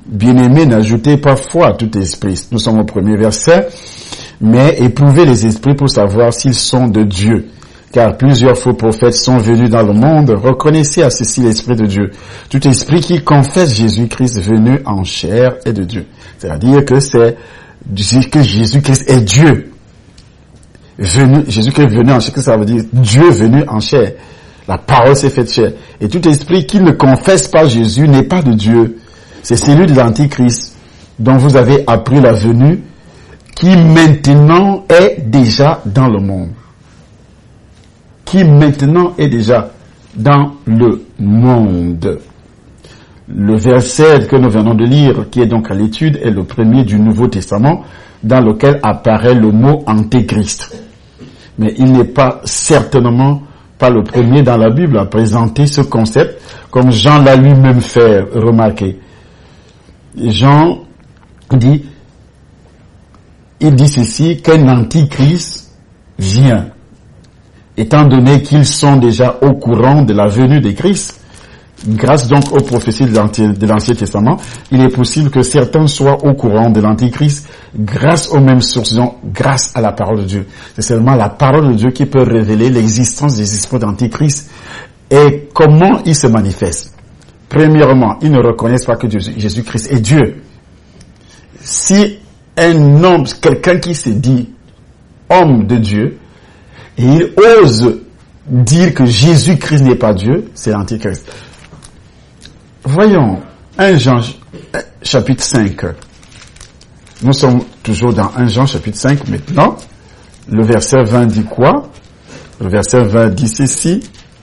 Bien-aimés, n'ajoutez pas foi à tout esprit. Nous sommes au premier verset. Mais éprouvez les esprits pour savoir s'ils sont de Dieu. Car plusieurs faux prophètes sont venus dans le monde. Reconnaissez à ceci l'Esprit de Dieu. Tout esprit qui confesse Jésus-Christ venu en chair est de Dieu. C'est-à-dire que Jésus-Christ est Dieu. Jésus-Christ venu en chair, ça veut dire Dieu venu en chair. La parole s'est faite chair. Et tout esprit qui ne confesse pas Jésus n'est pas de Dieu. C'est celui de l'Antichrist dont vous avez appris la venue, qui maintenant est déjà dans le monde. Qui maintenant est déjà dans le monde. Le verset que nous venons de lire, qui est donc à l'étude, est le premier du Nouveau Testament, dans lequel apparaît le mot Antéchrist. Mais il n'est pas certainement pas le premier dans la Bible à présenter ce concept, comme Jean l'a lui-même fait remarquer. Jean dit, il dit ceci, qu'un antichrist vient. Étant donné qu'ils sont déjà au courant de la venue de Christ, grâce donc aux prophéties de l'Ancien Testament, il est possible que certains soient au courant de l'antichrist grâce aux mêmes sources, donc grâce à la parole de Dieu. C'est seulement la parole de Dieu qui peut révéler l'existence des esprits d'antichrist et comment ils se manifestent. Premièrement, ils ne reconnaissent pas que Jésus-Christ est Dieu. Si un homme, quelqu'un qui se dit homme de Dieu, et il ose dire que Jésus-Christ n'est pas Dieu, c'est l'Antichrist. Voyons 1 Jean chapitre 5. Nous sommes toujours dans 1 Jean chapitre 5 maintenant. Le verset 20 dit quoi? Le verset 20 dit ceci.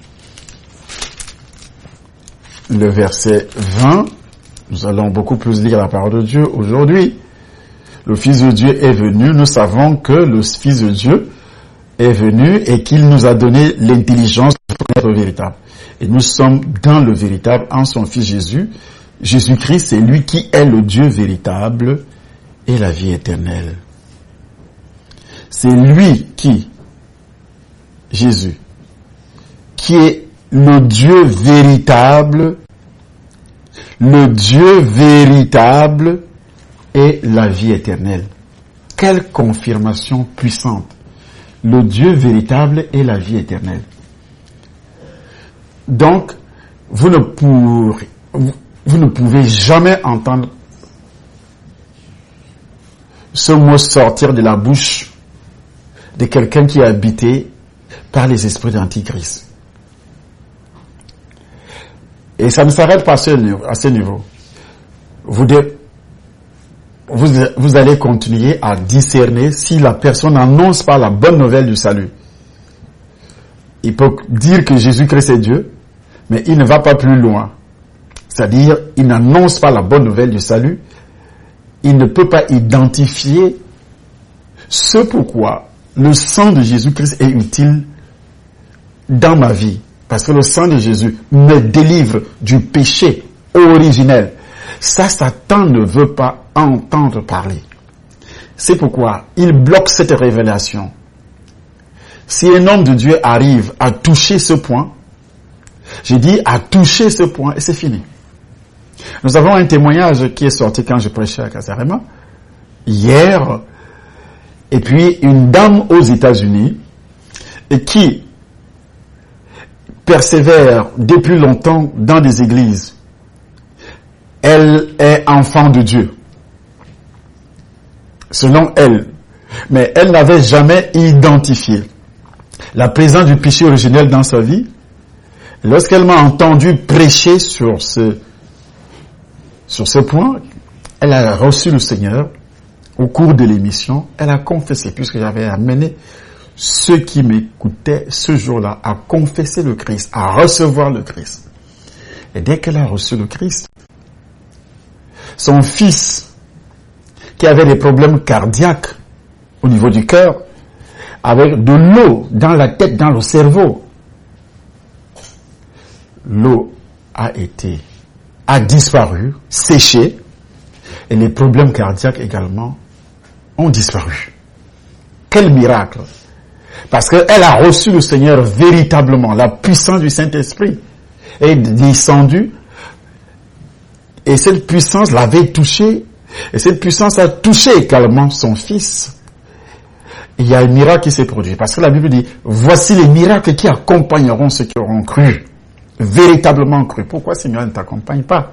Le verset 20, nous allons beaucoup plus lire la parole de Dieu aujourd'hui. Le Fils de Dieu est venu, nous savons que le Fils de Dieu est venu et qu'il nous a donné l'intelligence de connaître le véritable. Et nous sommes dans le véritable en son Fils Jésus. Jésus-Christ, c'est lui qui est le Dieu véritable et la vie éternelle. C'est lui qui, Jésus, qui est le Dieu véritable et la vie éternelle. Quelle confirmation puissante! Le Dieu véritable et la vie éternelle. Donc, vous ne pouvez jamais entendre ce mot sortir de la bouche de quelqu'un qui est habité par les esprits d'Antichrist. Et ça ne s'arrête pas à ce niveau. Vous allez continuer à discerner si la personne n'annonce pas la bonne nouvelle du salut. Il peut dire que Jésus-Christ est Dieu, mais il ne va pas plus loin. C'est-à-dire, il n'annonce pas la bonne nouvelle du salut. Il ne peut pas identifier ce pourquoi le sang de Jésus-Christ est utile dans ma vie. Parce que le sang de Jésus me délivre du péché originel. Ça, Satan ne veut pas entendre parler. C'est pourquoi il bloque cette révélation. Si un homme de Dieu arrive à toucher ce point, j'ai dit à toucher ce point et c'est fini. Nous avons un témoignage qui est sorti quand je prêchais à Casarema, hier, et puis une dame aux États-Unis et qui persévère depuis longtemps dans des églises. Elle est enfant de Dieu, selon elle. Mais elle n'avait jamais identifié la présence du péché originel dans sa vie. Lorsqu'elle m'a entendu prêcher sur ce point, elle a reçu le Seigneur au cours de l'émission. Elle a confessé, puisque j'avais amené ceux qui m'écoutaient ce jour-là à confesser le Christ, à recevoir le Christ. Et dès qu'elle a reçu le Christ, son fils, qui avait des problèmes cardiaques au niveau du cœur, avec de l'eau dans la tête, dans le cerveau, l'eau a disparu, séché, et les problèmes cardiaques également ont disparu. Quel miracle! Parce qu'elle a reçu le Seigneur véritablement, la puissance du Saint-Esprit est descendue Et cette puissance l'avait touché. Et cette puissance a touché également son fils. Il y a un miracle qui s'est produit. Parce que la Bible dit, voici les miracles qui accompagneront ceux qui auront cru. Véritablement cru. Pourquoi ces miracles ne t'accompagnent pas?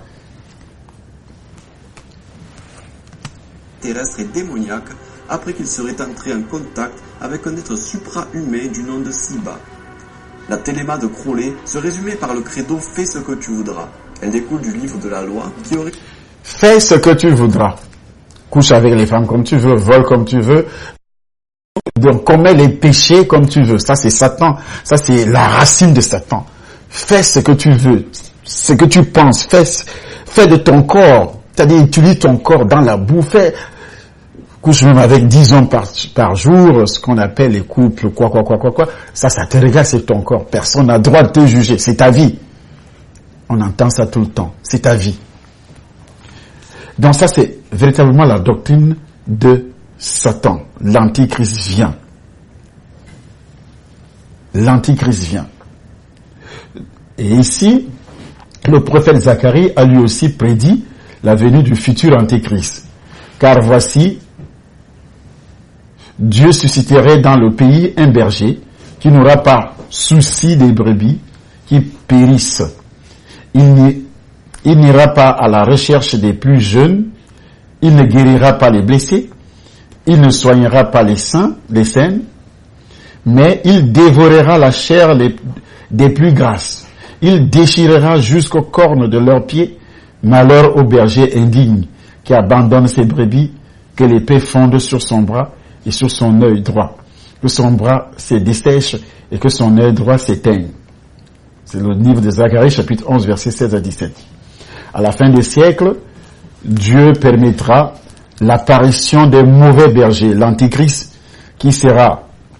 Terrestre et démoniaque, après qu'il serait entré en contact avec un être supra-humain du nom de Siba. La téléma de Crowley se résumait par le credo « Fais ce que tu voudras ». Elle découle du livre de la loi qui aurait... Fais ce que tu voudras. Couche avec les femmes comme tu veux, vole comme tu veux. Donc, commets les péchés comme tu veux. Ça, c'est Satan. Ça, c'est la racine de Satan. Fais ce que tu veux. Ce que tu penses. Fais de ton corps. C'est-à-dire, utilise ton corps dans la boue. Couche même avec 10 hommes par jour, ce qu'on appelle les couples, quoi. Ça te regarde, c'est ton corps. Personne n'a droit de te juger. C'est ta vie. On entend ça tout le temps. C'est ta vie. Donc ça, c'est véritablement la doctrine de Satan. L'Antichrist vient. L'Antichrist vient. Et ici, le prophète Zacharie a lui aussi prédit la venue du futur Antichrist. Car voici, Dieu susciterait dans le pays un berger qui n'aura pas souci des brebis qui périssent. Il n'ira pas à la recherche des plus jeunes, il ne guérira pas les blessés, il ne soignera pas les sains, mais il dévorera la chair des plus grasses. Il déchirera jusqu'aux cornes de leurs pieds. Malheur au berger indigne qui abandonne ses brebis, que l'épée fonde sur son bras et sur son œil droit, que son bras se dessèche et que son œil droit s'éteigne. C'est le livre de Zacharie, chapitre 11, versets 16 à 17. À la fin des siècles, Dieu permettra l'apparition des mauvais bergers, l'Antichrist, qui sera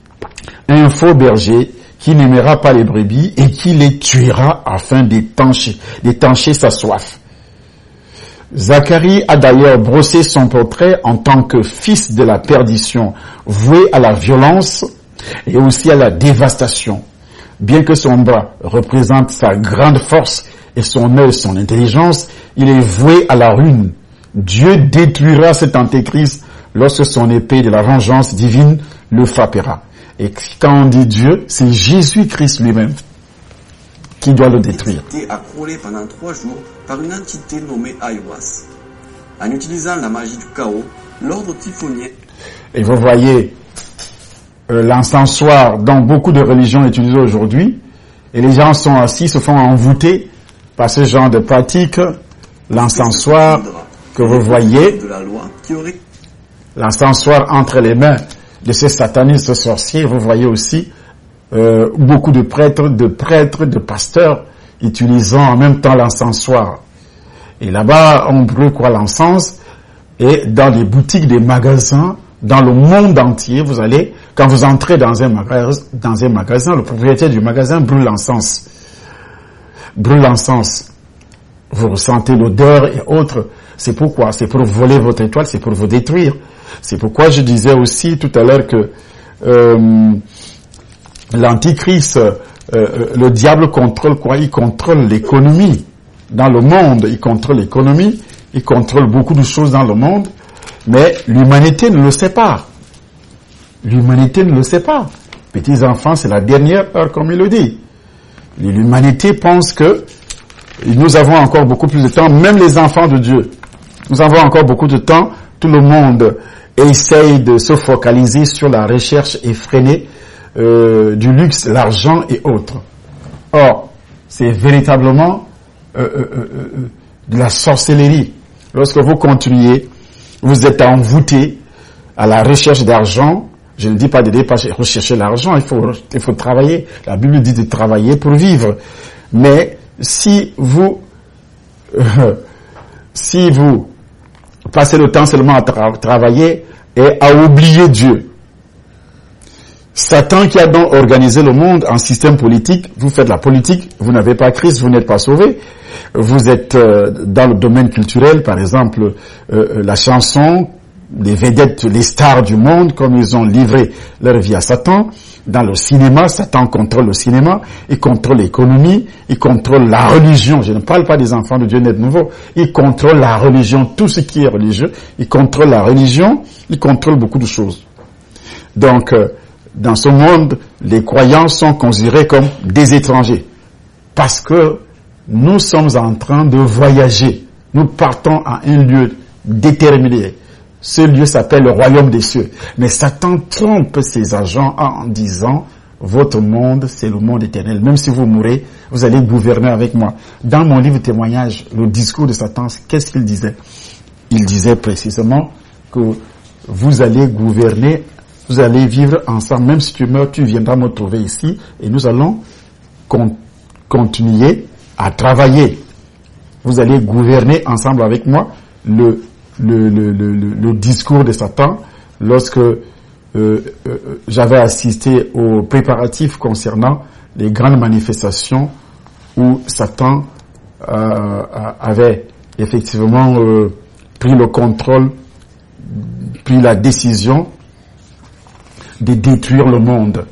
un faux berger qui n'aimera pas les brebis et qui les tuera afin d'étancher sa soif. Zacharie a d'ailleurs brossé son portrait en tant que fils de la perdition, voué à la violence et aussi à la dévastation. Bien que son bras représente sa grande force et son œil son intelligence, il est voué à la ruine. Dieu détruira cet Antéchrist lorsque son épée de la vengeance divine le frappera. Et quand on dit Dieu, c'est Jésus-Christ lui-même qui doit le détruire. Il a été accroché pendant 3 jours par une entité nommée Aiwas. En utilisant la magie du chaos, l'ordre typhonnier... Et vous voyez l'encensoir dans beaucoup de religions utilisées aujourd'hui, et les gens sont assis, se font envoûter par ce genre de pratique. L'encensoir que vous voyez, l'encensoir entre les mains de ces satanistes sorciers, vous voyez aussi beaucoup de prêtres, de pasteurs utilisant en même temps l'encensoir. Et là-bas, on brûle l'encens, et dans les boutiques, des magasins, dans le monde entier, vous allez, quand vous entrez dans un magasin, le propriétaire du magasin brûle l'encens. Brûle l'encens. Vous ressentez l'odeur et autres. C'est pourquoi? C'est pour voler votre étoile, c'est pour vous détruire. C'est pourquoi je disais aussi tout à l'heure que l'Antichrist, le diable contrôle quoi? Il contrôle l'économie dans le monde. Il contrôle l'économie, il contrôle beaucoup de choses dans le monde, mais l'humanité ne le sait pas. L'humanité ne le sait pas. Petits enfants, c'est la dernière heure, comme il le dit. L'humanité pense que nous avons encore beaucoup plus de temps, même les enfants de Dieu. Nous avons encore beaucoup de temps. Tout le monde essaye de se focaliser sur la recherche effrénée du luxe, l'argent et autres. Or, c'est véritablement de la sorcellerie. Lorsque vous continuez, vous êtes envoûté à la recherche d'argent. Je ne dis pas de rechercher l'argent, il faut travailler. La Bible dit de travailler pour vivre. Mais si vous passez le temps seulement à travailler et à oublier Dieu, Satan qui a donc organisé le monde en système politique, vous faites la politique, vous n'avez pas Christ, vous n'êtes pas sauvé. Vous êtes dans le domaine culturel, par exemple, la chanson, les vedettes, les stars du monde, comme ils ont livré leur vie à Satan. Dans le cinéma, Satan contrôle le cinéma, il contrôle l'économie, il contrôle la religion. Je ne parle pas des enfants de Dieu net nouveau. Il contrôle la religion, tout ce qui est religieux. Il contrôle la religion, il contrôle beaucoup de choses. Donc, dans ce monde, les croyants sont considérés comme des étrangers. Parce que nous sommes en train de voyager. Nous partons à un lieu déterminé. Ce lieu s'appelle le royaume des cieux. Mais Satan trompe ses agents en disant, votre monde, c'est le monde éternel. Même si vous mourrez, vous allez gouverner avec moi. Dans mon livre témoignage, le discours de Satan, qu'est-ce qu'il disait? Il disait précisément que vous allez gouverner, vous allez vivre ensemble. Même si tu meurs, tu viendras me trouver ici et nous allons continuer à travailler. Vous allez gouverner ensemble avec moi. Le discours de Satan, lorsque j'avais assisté aux préparatifs concernant les grandes manifestations où Satan avait effectivement pris le contrôle, pris la décision de détruire le monde.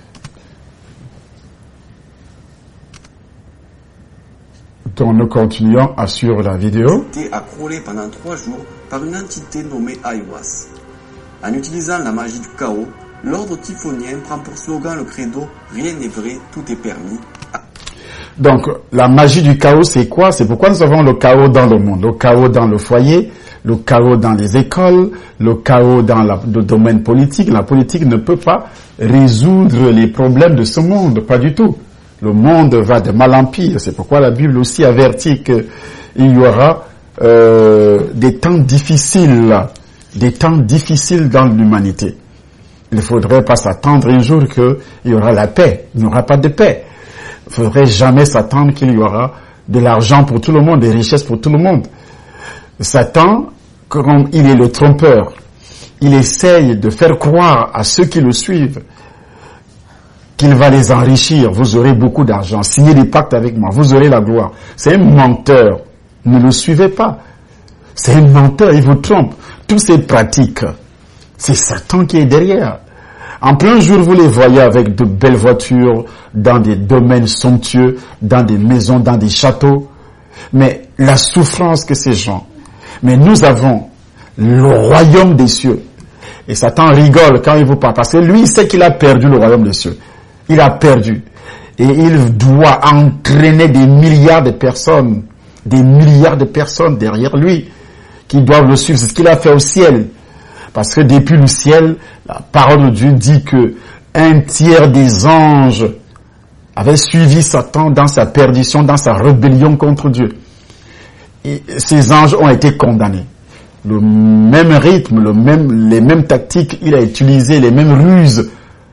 Donc nous continuons à suivre la vidéo. Été accroché pendant 3 jours par une entité nommée Aiwas. En utilisant la magie du chaos, l'ordre typhonien prend pour slogan le credo « Rien n'est vrai, tout est permis ». Donc la magie du chaos, c'est quoi? C'est pourquoi nous avons le chaos dans le monde, le chaos dans le foyer, le chaos dans les écoles, le chaos dans le domaine politique. La politique ne peut pas résoudre les problèmes de ce monde, pas du tout. Le monde va de mal en pire. C'est pourquoi la Bible aussi avertit qu'il y aura des temps difficiles dans l'humanité. Il ne faudrait pas s'attendre un jour qu'il y aura la paix. Il n'y aura pas de paix. Il ne faudrait jamais s'attendre qu'il y aura de l'argent pour tout le monde, des richesses pour tout le monde. Satan, comme il est le trompeur, il essaye de faire croire à ceux qui le suivent qu'il va les enrichir, vous aurez beaucoup d'argent, signez des pactes avec moi, vous aurez la gloire. C'est un menteur, ne le suivez pas. C'est un menteur, il vous trompe. Toutes ces pratiques, c'est Satan qui est derrière. En plein jour, vous les voyez avec de belles voitures, dans des domaines somptueux, dans des maisons, dans des châteaux. Mais la souffrance que ces gens... Mais nous avons le royaume des cieux. Et Satan rigole quand il vous parle, parce que lui, il sait qu'il a perdu le royaume des cieux. Il a perdu. Et il doit entraîner des milliards de personnes derrière lui, qui doivent le suivre. C'est ce qu'il a fait au ciel. Parce que depuis le ciel, la parole de Dieu dit que 1/3 des anges avaient suivi Satan dans sa perdition, dans sa rébellion contre Dieu. Et ces anges ont été condamnés. Le même rythme, les mêmes tactiques, il a utilisé les mêmes ruses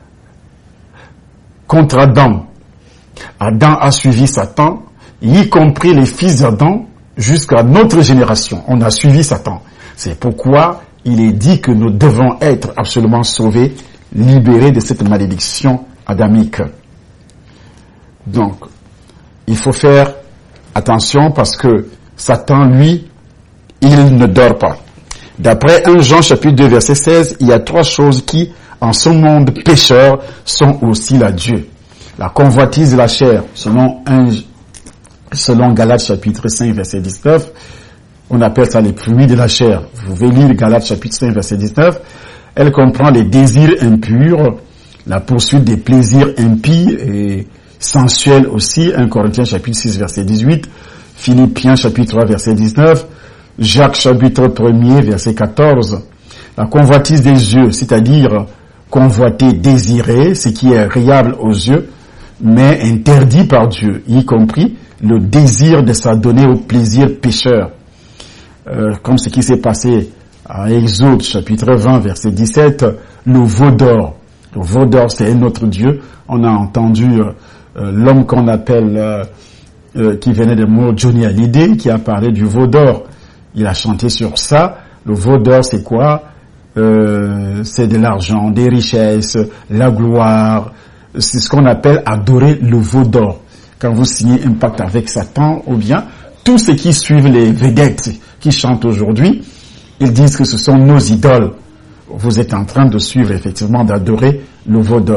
contre Adam. Adam a suivi Satan, y compris les fils d'Adam, jusqu'à notre génération. On a suivi Satan. C'est pourquoi il est dit que nous devons être absolument sauvés, libérés de cette malédiction adamique. Donc, il faut faire attention parce que Satan, lui, il ne dort pas. D'après 1 Jean chapitre 2 verset 16, il y a 3 choses qui, en ce monde pécheur, sont hostiles à Dieu. La convoitise de la chair, selon Galates chapitre 5 verset 19, on appelle ça les fruits de la chair. Vous pouvez lire Galates chapitre 5 verset 19. Elle comprend les désirs impurs, la poursuite des plaisirs impies et sensuels aussi. 1 Corinthiens chapitre 6 verset 18. Philippiens chapitre 3 verset 19. Jacques chapitre 1er verset 14. La convoitise des yeux, c'est-à-dire convoiter, désirer, ce qui est agréable aux yeux, mais interdit par Dieu, y compris le désir de s'adonner au plaisir pécheur. Comme ce qui s'est passé à Exode chapitre 20 verset 17, le veau d'or. Le veau d'or, c'est un autre Dieu. On a entendu l'homme qu'on appelle, qui venait de mot Johnny Hallyday, qui a parlé du veau d'or. Il a chanté sur ça. Le veau d'or, c'est quoi? C'est de l'argent, des richesses, la gloire. C'est ce qu'on appelle adorer le veau d'or. Quand vous signez un pacte avec Satan, ou bien tous ceux qui suivent les vedettes qui chantent aujourd'hui, ils disent que ce sont nos idoles. Vous êtes en train de suivre, effectivement, d'adorer le veau d'or.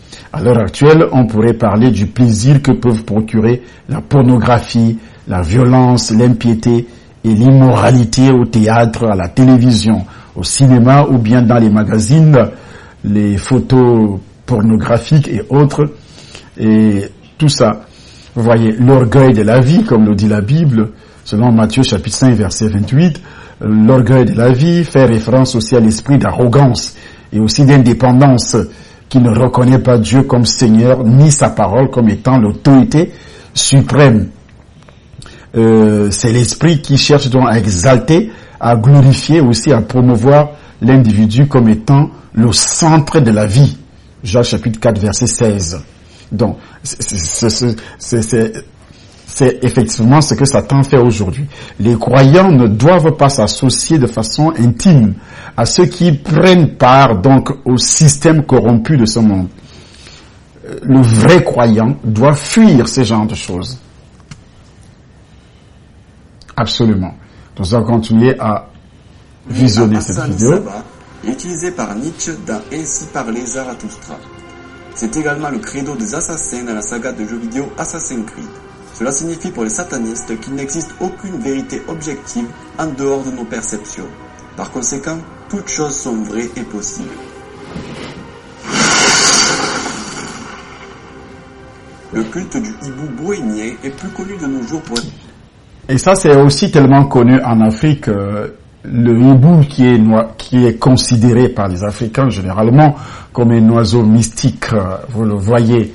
À l'heure actuelle, on pourrait parler du plaisir que peuvent procurer la pornographie, la violence, l'impiété et l'immoralité au théâtre, à la télévision, au cinéma ou bien dans les magazines, les photos pornographiques et autres. Et tout ça, vous voyez, l'orgueil de la vie, comme le dit la Bible, selon Matthieu chapitre 5, verset 28, l'orgueil de la vie fait référence aussi à l'esprit d'arrogance et aussi d'indépendance qui ne reconnaît pas Dieu comme Seigneur, ni sa parole comme étant l'autorité suprême. C'est l'esprit qui cherche donc à exalter, à glorifier, aussi à promouvoir l'individu comme étant le centre de la vie. Jacques chapitre 4, verset 16. Donc, c'est effectivement ce que Satan fait aujourd'hui. Les croyants ne doivent pas s'associer de façon intime à ceux qui prennent part donc au système corrompu de ce monde. Le vrai croyant doit fuir ce genre de choses. Absolument. Nous allons continuer à visionner cette vidéo. Utilisé par Nietzsche dans Ainsi parlait Zarathustra. C'est également le credo des assassins dans la saga de jeux vidéo Assassin's Creed. Cela signifie pour les satanistes qu'il n'existe aucune vérité objective en dehors de nos perceptions. Par conséquent, toutes choses sont vraies et possibles. Le culte du hibou bohémien est plus connu de nos jours pour être... Et ça, c'est aussi tellement connu en Afrique. Le hibou qui est considéré par les Africains généralement comme un oiseau mystique. Vous le voyez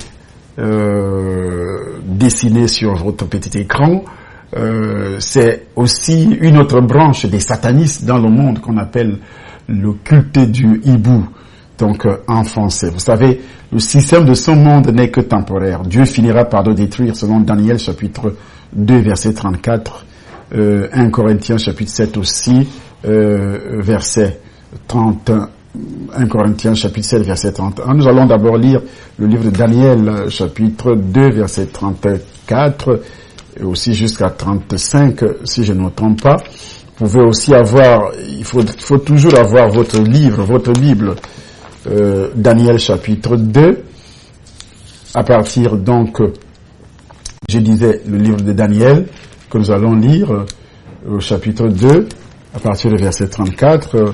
dessiné sur votre petit écran. C'est aussi une autre branche des satanistes dans le monde qu'on appelle le culte du hibou, donc en français. Vous savez, le système de ce monde n'est que temporaire. Dieu finira par le détruire selon Daniel chapitre 2 verset 34, 1 Corinthiens chapitre 7 aussi, verset 31. 1 Corinthiens chapitre 7 verset 31. Nous allons d'abord lire le livre de Daniel chapitre 2 verset 34 et aussi jusqu'à 35 si je ne me trompe pas. Vous pouvez aussi avoir, il faut toujours avoir votre livre, votre Bible, Daniel chapitre 2, à partir donc, je disais le livre de Daniel que nous allons lire au chapitre 2 à partir du verset 34.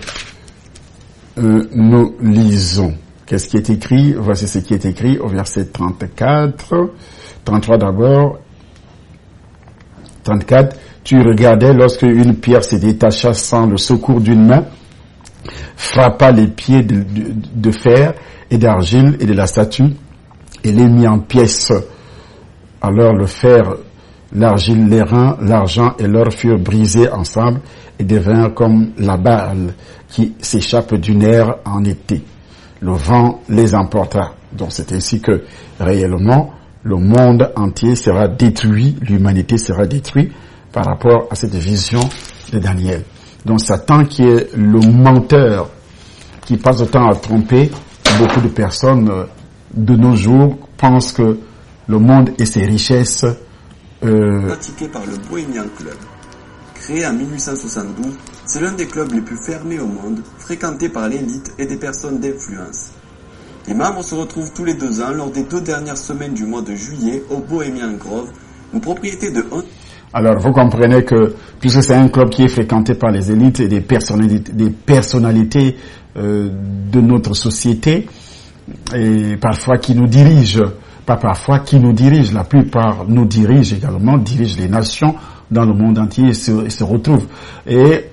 Nous lisons. Qu'est-ce qui est écrit? Voici ce qui est écrit au verset 34. 33 d'abord. 34. Tu regardais lorsque une pierre se détacha sans le secours d'une main, frappa les pieds de fer et d'argile et de la statue et les mit en pièces. Alors le fer, l'argile, les reins, l'argent et l'or furent brisés ensemble et devinrent comme la balle qui s'échappe d'une aire en été. Le vent les emporta. Donc c'est ainsi que réellement le monde entier sera détruit, l'humanité sera détruite par rapport à cette vision de Daniel. Donc Satan qui est le menteur, qui passe le temps à tromper beaucoup de personnes de nos jours, pense que le monde et ses richesses pratiqué par le Bohemian Club. Créé en 1872, c'est l'un des clubs les plus fermés au monde, fréquenté par l'élite et des personnes d'influence. Les membres se retrouvent tous les 2 ans lors des 2 dernières semaines du mois de juillet au Bohemian Grove, une propriété de 1... Alors, vous comprenez que, puisque c'est un club qui est fréquenté par les élites et des personnalités de notre société, et parfois qui nous dirigent, pas parfois qui nous dirigent, la plupart nous dirigent également, dirigent les nations dans le monde entier et se retrouvent. Et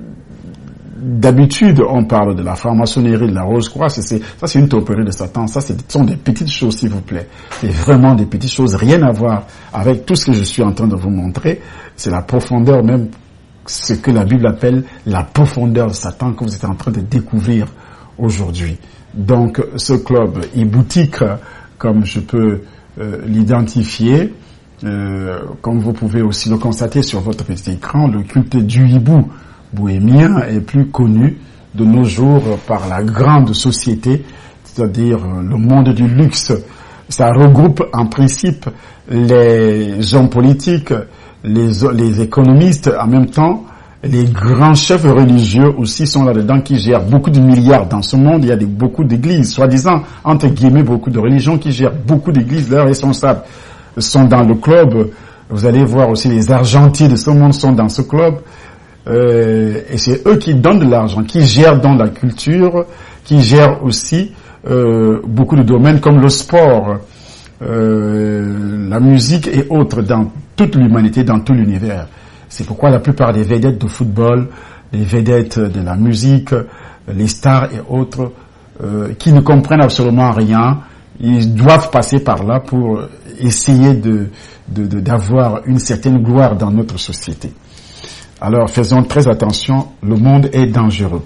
d'habitude, on parle de la franc-maçonnerie, de la Rose-Croix, ça c'est une tauperie de Satan, ça ce sont des petites choses s'il vous plaît. C'est vraiment des petites choses, rien à voir avec tout ce que je suis en train de vous montrer. C'est la profondeur même, ce que la Bible appelle la profondeur de Satan que vous êtes en train de découvrir aujourd'hui. Donc ce club est boutique, comme je peux l'identifier, comme vous pouvez aussi le constater sur votre petit écran, le culte du hibou bohémien est plus connu de nos jours par la grande société, c'est-à-dire le monde du luxe. Ça regroupe en principe les hommes politiques, les économistes en même temps, Les grands chefs religieux aussi sont là-dedans qui gèrent beaucoup de milliards. Dans ce monde, il y a beaucoup d'églises, soi-disant, entre guillemets, beaucoup de religions qui gèrent beaucoup d'églises. Leurs responsables sont dans le club. Vous allez voir aussi les argentiers de ce monde sont dans ce club. Et c'est eux qui donnent de l'argent, qui gèrent dans la culture, qui gèrent aussi beaucoup de domaines comme le sport, la musique et autres dans toute l'humanité, dans tout l'univers. C'est pourquoi la plupart des vedettes de football, les vedettes de la musique, les stars et autres, qui ne comprennent absolument rien, ils doivent passer par là pour essayer d'avoir une certaine gloire dans notre société. Alors faisons très attention, le monde est dangereux.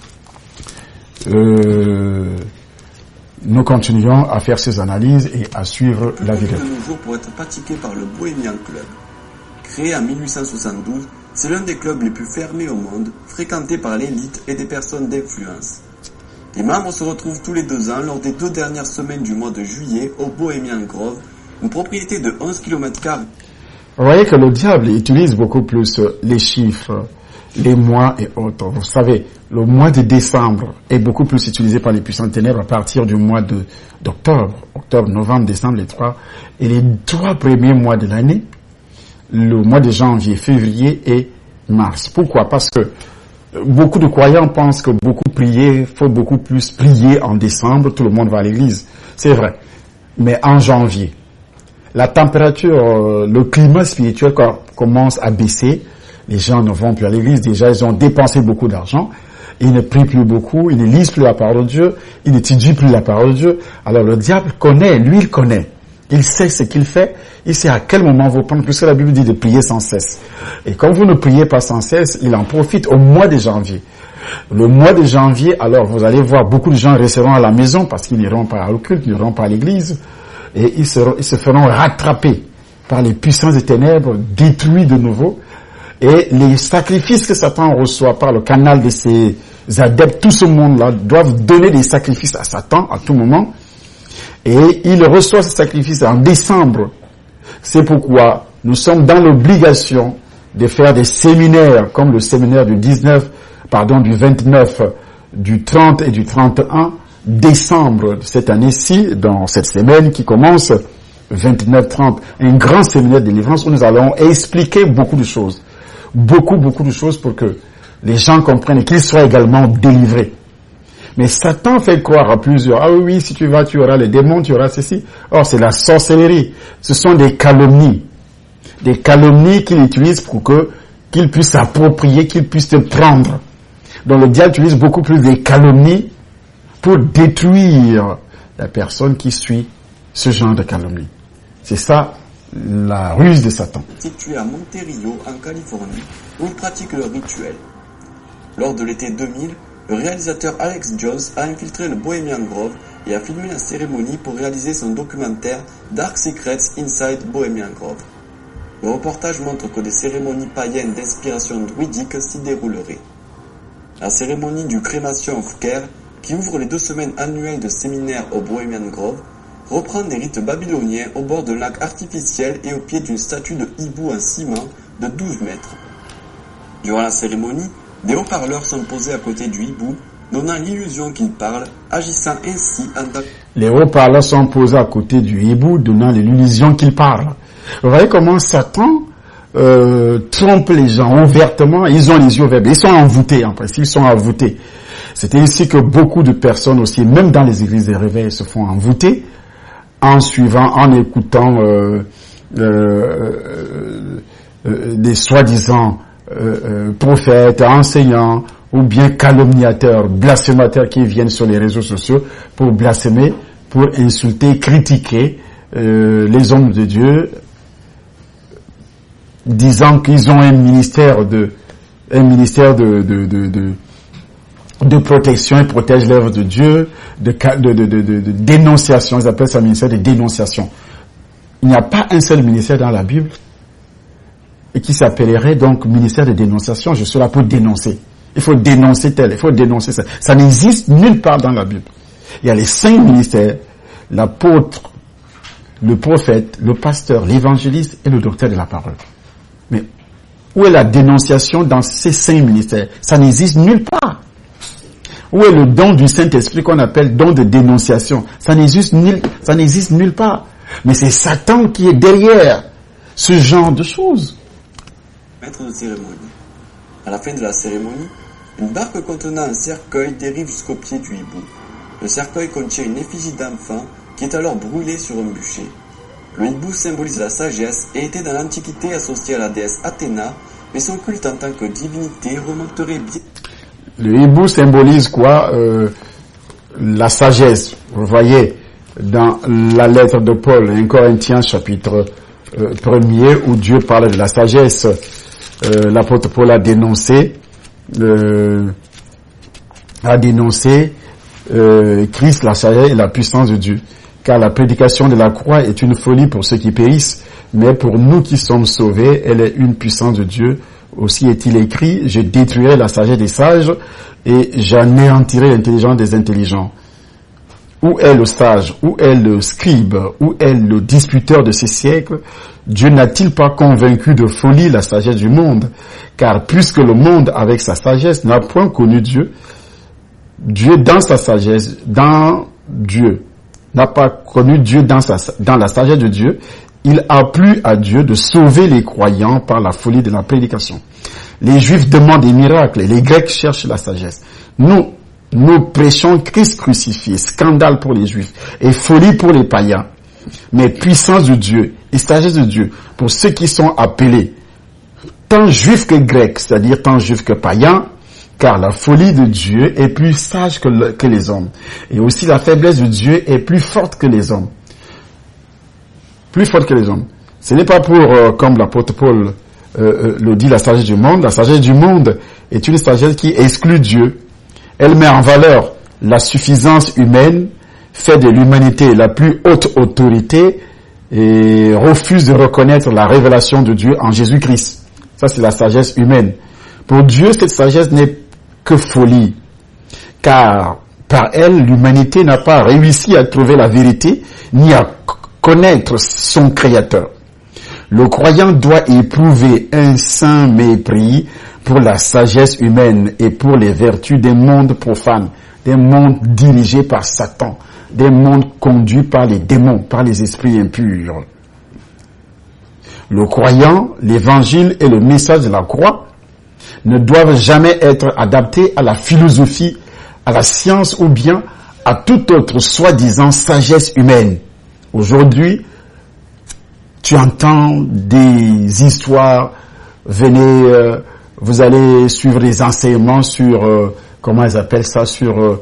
Nous continuons à faire ces analyses et à suivre la vidéo. De nos jours pour être pratiqué par le Bohemian Club. Créé en 1872, c'est l'un des clubs les plus fermés au monde, fréquenté par l'élite et des personnes d'influence. Les membres se retrouvent tous les 2 ans lors des 2 dernières semaines du mois de juillet au Bohemian Grove, une propriété de 11 km². Vous voyez que le diable utilise beaucoup plus les chiffres, les mois et autres. Vous savez, le mois de décembre est beaucoup plus utilisé par les puissants ténèbres à partir du mois d'octobre. Octobre, novembre, décembre, les 3. Et les 3 premiers mois de l'année, le mois de janvier, février et mars. Pourquoi? Parce que beaucoup de croyants pensent que faut beaucoup plus prier en décembre, tout le monde va à l'église. C'est vrai. Mais en janvier, la température, le climat spirituel commence à baisser. Les gens ne vont plus à l'église. Déjà, ils ont dépensé beaucoup d'argent. Ils ne prient plus beaucoup. Ils ne lisent plus la parole de Dieu. Ils n'étudient plus la parole de Dieu. Alors le diable connaît. Lui, il connaît. Il sait ce qu'il fait. Il sait à quel moment vous prendre. Puisque la Bible dit de prier sans cesse. Et comme vous ne priez pas sans cesse, il en profite au mois de janvier. Le mois de janvier, alors vous allez voir beaucoup de gens resteront à la maison parce qu'ils n'iront pas au culte, ils n'iront pas à l'église. Et ils se feront rattraper par les puissances des ténèbres, détruits de nouveau. Et les sacrifices que Satan reçoit par le canal de ses adeptes, tout ce monde-là, doivent donner des sacrifices à Satan à tout moment. Et il reçoit ces sacrifices en décembre. C'est pourquoi nous sommes dans l'obligation de faire des séminaires, comme le séminaire du 29, du 30 et du 31 décembre de cette année-ci, dans cette semaine qui commence 29-30, un grand séminaire de délivrance où nous allons expliquer beaucoup de choses. Beaucoup de choses pour que les gens comprennent et qu'ils soient également délivrés. Mais Satan fait croire à plusieurs, ah oui, si tu vas, tu auras les démons, tu auras ceci. Or, c'est la sorcellerie. Ce sont des calomnies. Des calomnies qu'il utilise pour qu'il puisse s'approprier, qu'il puisse te prendre. Donc le diable utilise beaucoup plus des calomnies pour détruire la personne qui suit ce genre de calomnie. C'est ça la ruse de Satan. Situé à Monterio, en Californie, où il pratique le rituel. Lors de l'été 2000, le réalisateur Alex Jones a infiltré le Bohemian Grove et a filmé la cérémonie pour réaliser son documentaire Dark Secrets Inside Bohemian Grove. Le reportage montre que des cérémonies païennes d'inspiration druidique s'y dérouleraient. La cérémonie du Cremation of Care, qui ouvre les 2 semaines annuelles de séminaire au Bohemian Grove, reprend des rites babyloniens au bord d'un lac artificiel et au pied d'une statue de hibou en ciment de 12 mètres. Durant la cérémonie, des haut-parleurs sont posés à côté du hibou, donnant l'illusion qu'il parle, agissant ainsi en... Les haut-parleurs sont posés à côté du hibou, donnant l'illusion qu'il parle. Vous voyez comment Satan trompe les gens ouvertement. Ils ont les yeux ouverts. Ils sont envoûtés, en principe. Ils sont envoûtés. C'est ainsi que beaucoup de personnes aussi, même dans les églises de réveil, se font envoûter en suivant, en écoutant des soi-disant prophètes, enseignants ou bien calomniateurs, blasphémateurs qui viennent sur les réseaux sociaux pour blasphémer, pour insulter, critiquer les hommes de Dieu, disant qu'ils ont un ministère de protection, ils protègent l'œuvre de Dieu, de dénonciation, ils appellent ça ministère de dénonciation. Il n'y a pas un seul ministère dans la Bible et qui s'appellerait donc ministère de dénonciation. Je suis là pour dénoncer. Il faut dénoncer tel, il faut dénoncer ça. Ça n'existe nulle part dans la Bible. Il y a les 5 ministères, l'apôtre, le prophète, le pasteur, l'évangéliste et le docteur de la parole. Mais Où est la dénonciation dans ces 5 ministères? Ça n'existe nulle part. Où est le don du Saint-Esprit qu'on appelle don de dénonciation? Ça n'existe nulle part. Mais c'est Satan qui est derrière ce genre de choses. Maître de cérémonie. À la fin de la cérémonie, une barque contenant un cercueil dérive jusqu'au pied du hibou. Le cercueil contient une effigie d'enfant qui est alors brûlée sur un bûcher. Le hibou symbolise la sagesse et était dans l'Antiquité associé à la déesse Athéna, mais son culte en tant que divinité remonterait bien. Le hibou symbolise quoi? La sagesse. Vous voyez, dans la lettre de Paul, 1 Corinthiens chapitre 1er, où Dieu parle de la sagesse, l'apôtre Paul a dénoncé Christ, la sagesse et la puissance de Dieu. Car la prédication de la croix est une folie pour ceux qui périssent, mais pour nous qui sommes sauvés, elle est une puissance de Dieu. Aussi est-il écrit, je détruirai la sagesse des sages et j'anéantirai l'intelligence des intelligents. Où est le sage? Où est le scribe? Où est le disputeur de ces siècles? Dieu n'a-t-il pas convaincu de folie la sagesse du monde? Car puisque le monde, avec sa sagesse, n'a point connu Dieu, Dieu dans sa sagesse, n'a pas connu Dieu dans la sagesse de Dieu, il a plu à Dieu de sauver les croyants par la folie de la prédication. Les Juifs demandent des miracles et les Grecs cherchent la sagesse. Nous prêchons Christ crucifié, scandale pour les Juifs et folie pour les païens, mais puissance de Dieu et sagesse de Dieu pour ceux qui sont appelés, tant Juifs que Grecs, c'est-à-dire tant Juifs que païens, car la folie de Dieu est plus sage que les hommes. Et aussi la faiblesse de Dieu est plus forte que les hommes. Plus forte que les hommes. Ce n'est pas pour, comme l'apôtre Paul le dit, la sagesse du monde. La sagesse du monde est une sagesse qui exclut Dieu. Elle met en valeur la suffisance humaine, fait de l'humanité la plus haute autorité et refuse de reconnaître la révélation de Dieu en Jésus-Christ. Ça, c'est la sagesse humaine. Pour Dieu, cette sagesse n'est que folie, car par elle, l'humanité n'a pas réussi à trouver la vérité, ni à connaître son Créateur. Le croyant doit éprouver un saint mépris pour la sagesse humaine et pour les vertus des mondes profanes, des mondes dirigés par Satan, des mondes conduits par les démons, par les esprits impurs. Le croyant, l'évangile et le message de la croix ne doivent jamais être adaptés à la philosophie, à la science ou bien à toute autre soi-disant sagesse humaine. Aujourd'hui, tu entends des histoires, vous allez suivre des enseignements sur, comment ils appellent ça, sur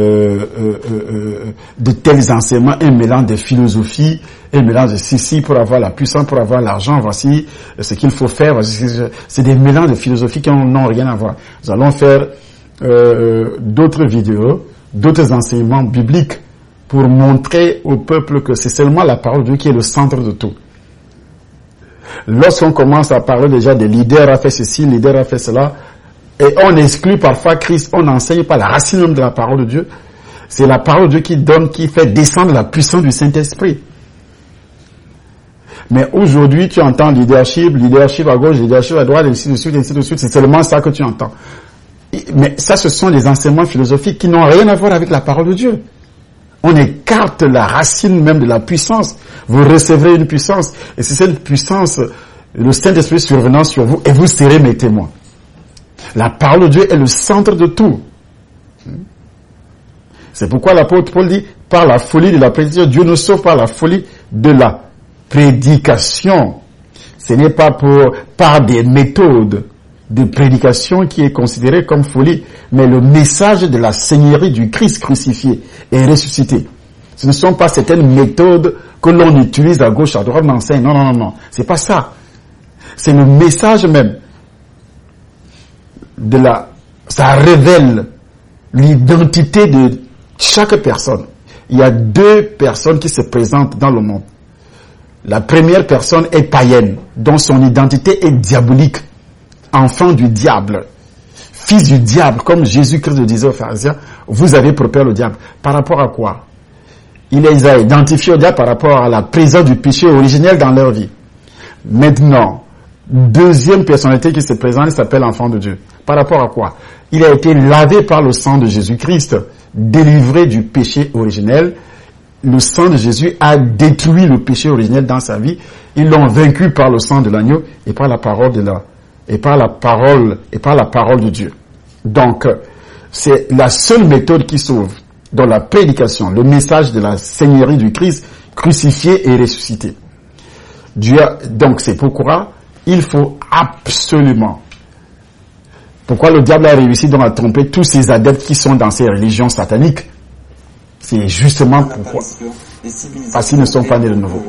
de tels enseignements, un mélange de philosophie, un mélange de ceci pour avoir la puissance, pour avoir l'argent, voici ce qu'il faut faire. C'est des mélanges de philosophie qui n'ont rien à voir. Nous allons faire d'autres vidéos, d'autres enseignements bibliques pour montrer au peuple que c'est seulement la parole de Dieu qui est le centre de tout. Lorsqu'on commence à parler déjà des leaders a fait ceci, leader a fait cela, et on exclut parfois Christ, on n'enseigne pas la racine même de la parole de Dieu. C'est la parole de Dieu qui donne, qui fait descendre la puissance du Saint-Esprit. Mais aujourd'hui, tu entends leadership à gauche, leadership à droite, ainsi de suite, c'est seulement ça que tu entends. Mais ça, ce sont des enseignements philosophiques qui n'ont rien à voir avec la parole de Dieu. On écarte la racine même de la puissance. Vous recevrez une puissance, et c'est cette puissance, le Saint-Esprit survenant sur vous, et vous serez mes témoins. La parole de Dieu est le centre de tout. C'est pourquoi l'apôtre Paul dit, par la folie de la prédication, Dieu nous sauve par la folie de la prédication. Ce n'est pas par des méthodes de prédication qui est considérée comme folie, mais le message de la Seigneurie du Christ crucifié et ressuscité. Ce ne sont pas certaines méthodes que l'on utilise à gauche, à droite, on enseigne. Non. C'est pas ça. C'est le message même ça révèle l'identité de chaque personne. Il y a 2 personnes qui se présentent dans le monde. La première personne est païenne, dont son identité est diabolique. Enfant du diable, fils du diable, comme Jésus-Christ le disait aux pharisiens, vous avez préparé le diable. Par rapport à quoi? Il les a identifiés au diable par rapport à la présence du péché originel dans leur vie. Maintenant, deuxième personnalité qui se présente, il s'appelle enfant de Dieu. Par rapport à quoi? Il a été lavé par le sang de Jésus-Christ, délivré du péché originel. Le sang de Jésus a détruit le péché originel dans sa vie. Ils l'ont vaincu par le sang de l'agneau et par la parole de Dieu. Donc, c'est la seule méthode qui sauve dans la prédication, le message de la Seigneurie du Christ crucifié et ressuscité. Donc, c'est pourquoi il faut absolument. Pourquoi le diable a réussi donc à tromper tous ces adeptes qui sont dans ces religions sataniques? C'est justement pourquoi. Parce qu'ils ne sont pas nés de nouveau.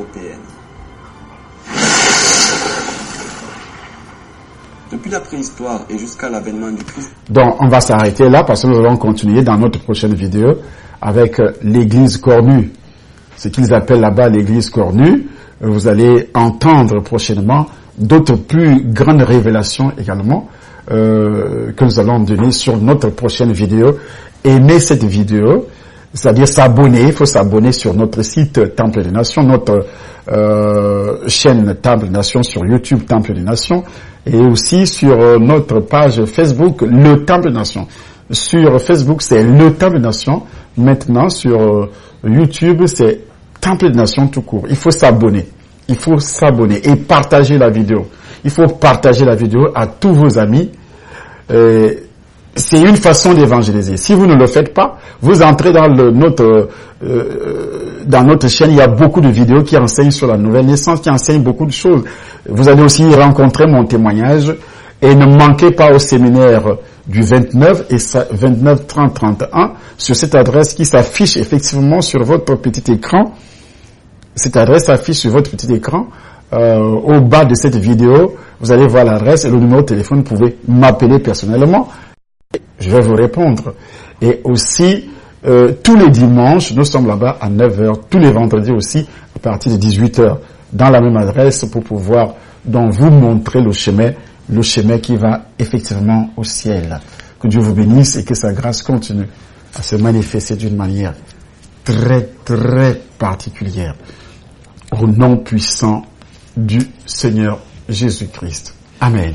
Depuis la préhistoire et jusqu'à l'avènement du Christ. Donc, on va s'arrêter là parce que nous allons continuer dans notre prochaine vidéo avec l'église cornue. Ce qu'ils appellent là-bas l'église cornue. Vous allez entendre prochainement d'autres plus grandes révélations également que nous allons donner sur notre prochaine vidéo. Aimez cette vidéo, c'est-à-dire s'abonner. Il faut s'abonner sur notre site Temple des Nations, notre chaîne Temple des Nations sur YouTube Temple des Nations, et aussi sur notre page Facebook Le Temple des Nations. Sur Facebook, c'est Le Temple des Nations. Maintenant, sur YouTube, c'est Temple des Nations tout court. Il faut s'abonner. Il faut s'abonner et partager la vidéo. Il faut partager la vidéo à tous vos amis. C'est une façon d'évangéliser. Si vous ne le faites pas, vous entrez dans notre chaîne. Il y a beaucoup de vidéos qui enseignent sur la nouvelle naissance, qui enseignent beaucoup de choses. Vous allez aussi rencontrer mon témoignage. Et ne manquez pas au séminaire du 29 et 29 30 31 sur cette adresse qui s'affiche effectivement sur votre petit écran. Cette adresse s'affiche sur votre petit écran. Au bas de cette vidéo, vous allez voir l'adresse et le numéro de téléphone. Vous pouvez m'appeler personnellement. Je vais vous répondre. Et aussi, tous les dimanches, nous sommes là-bas à 9h. Tous les vendredis aussi, à partir de 18h, dans la même adresse pour pouvoir donc vous montrer le chemin qui va effectivement au ciel. Que Dieu vous bénisse et que sa grâce continue à se manifester d'une manière très, très particulière. Au nom puissant du Seigneur Jésus-Christ. Amen.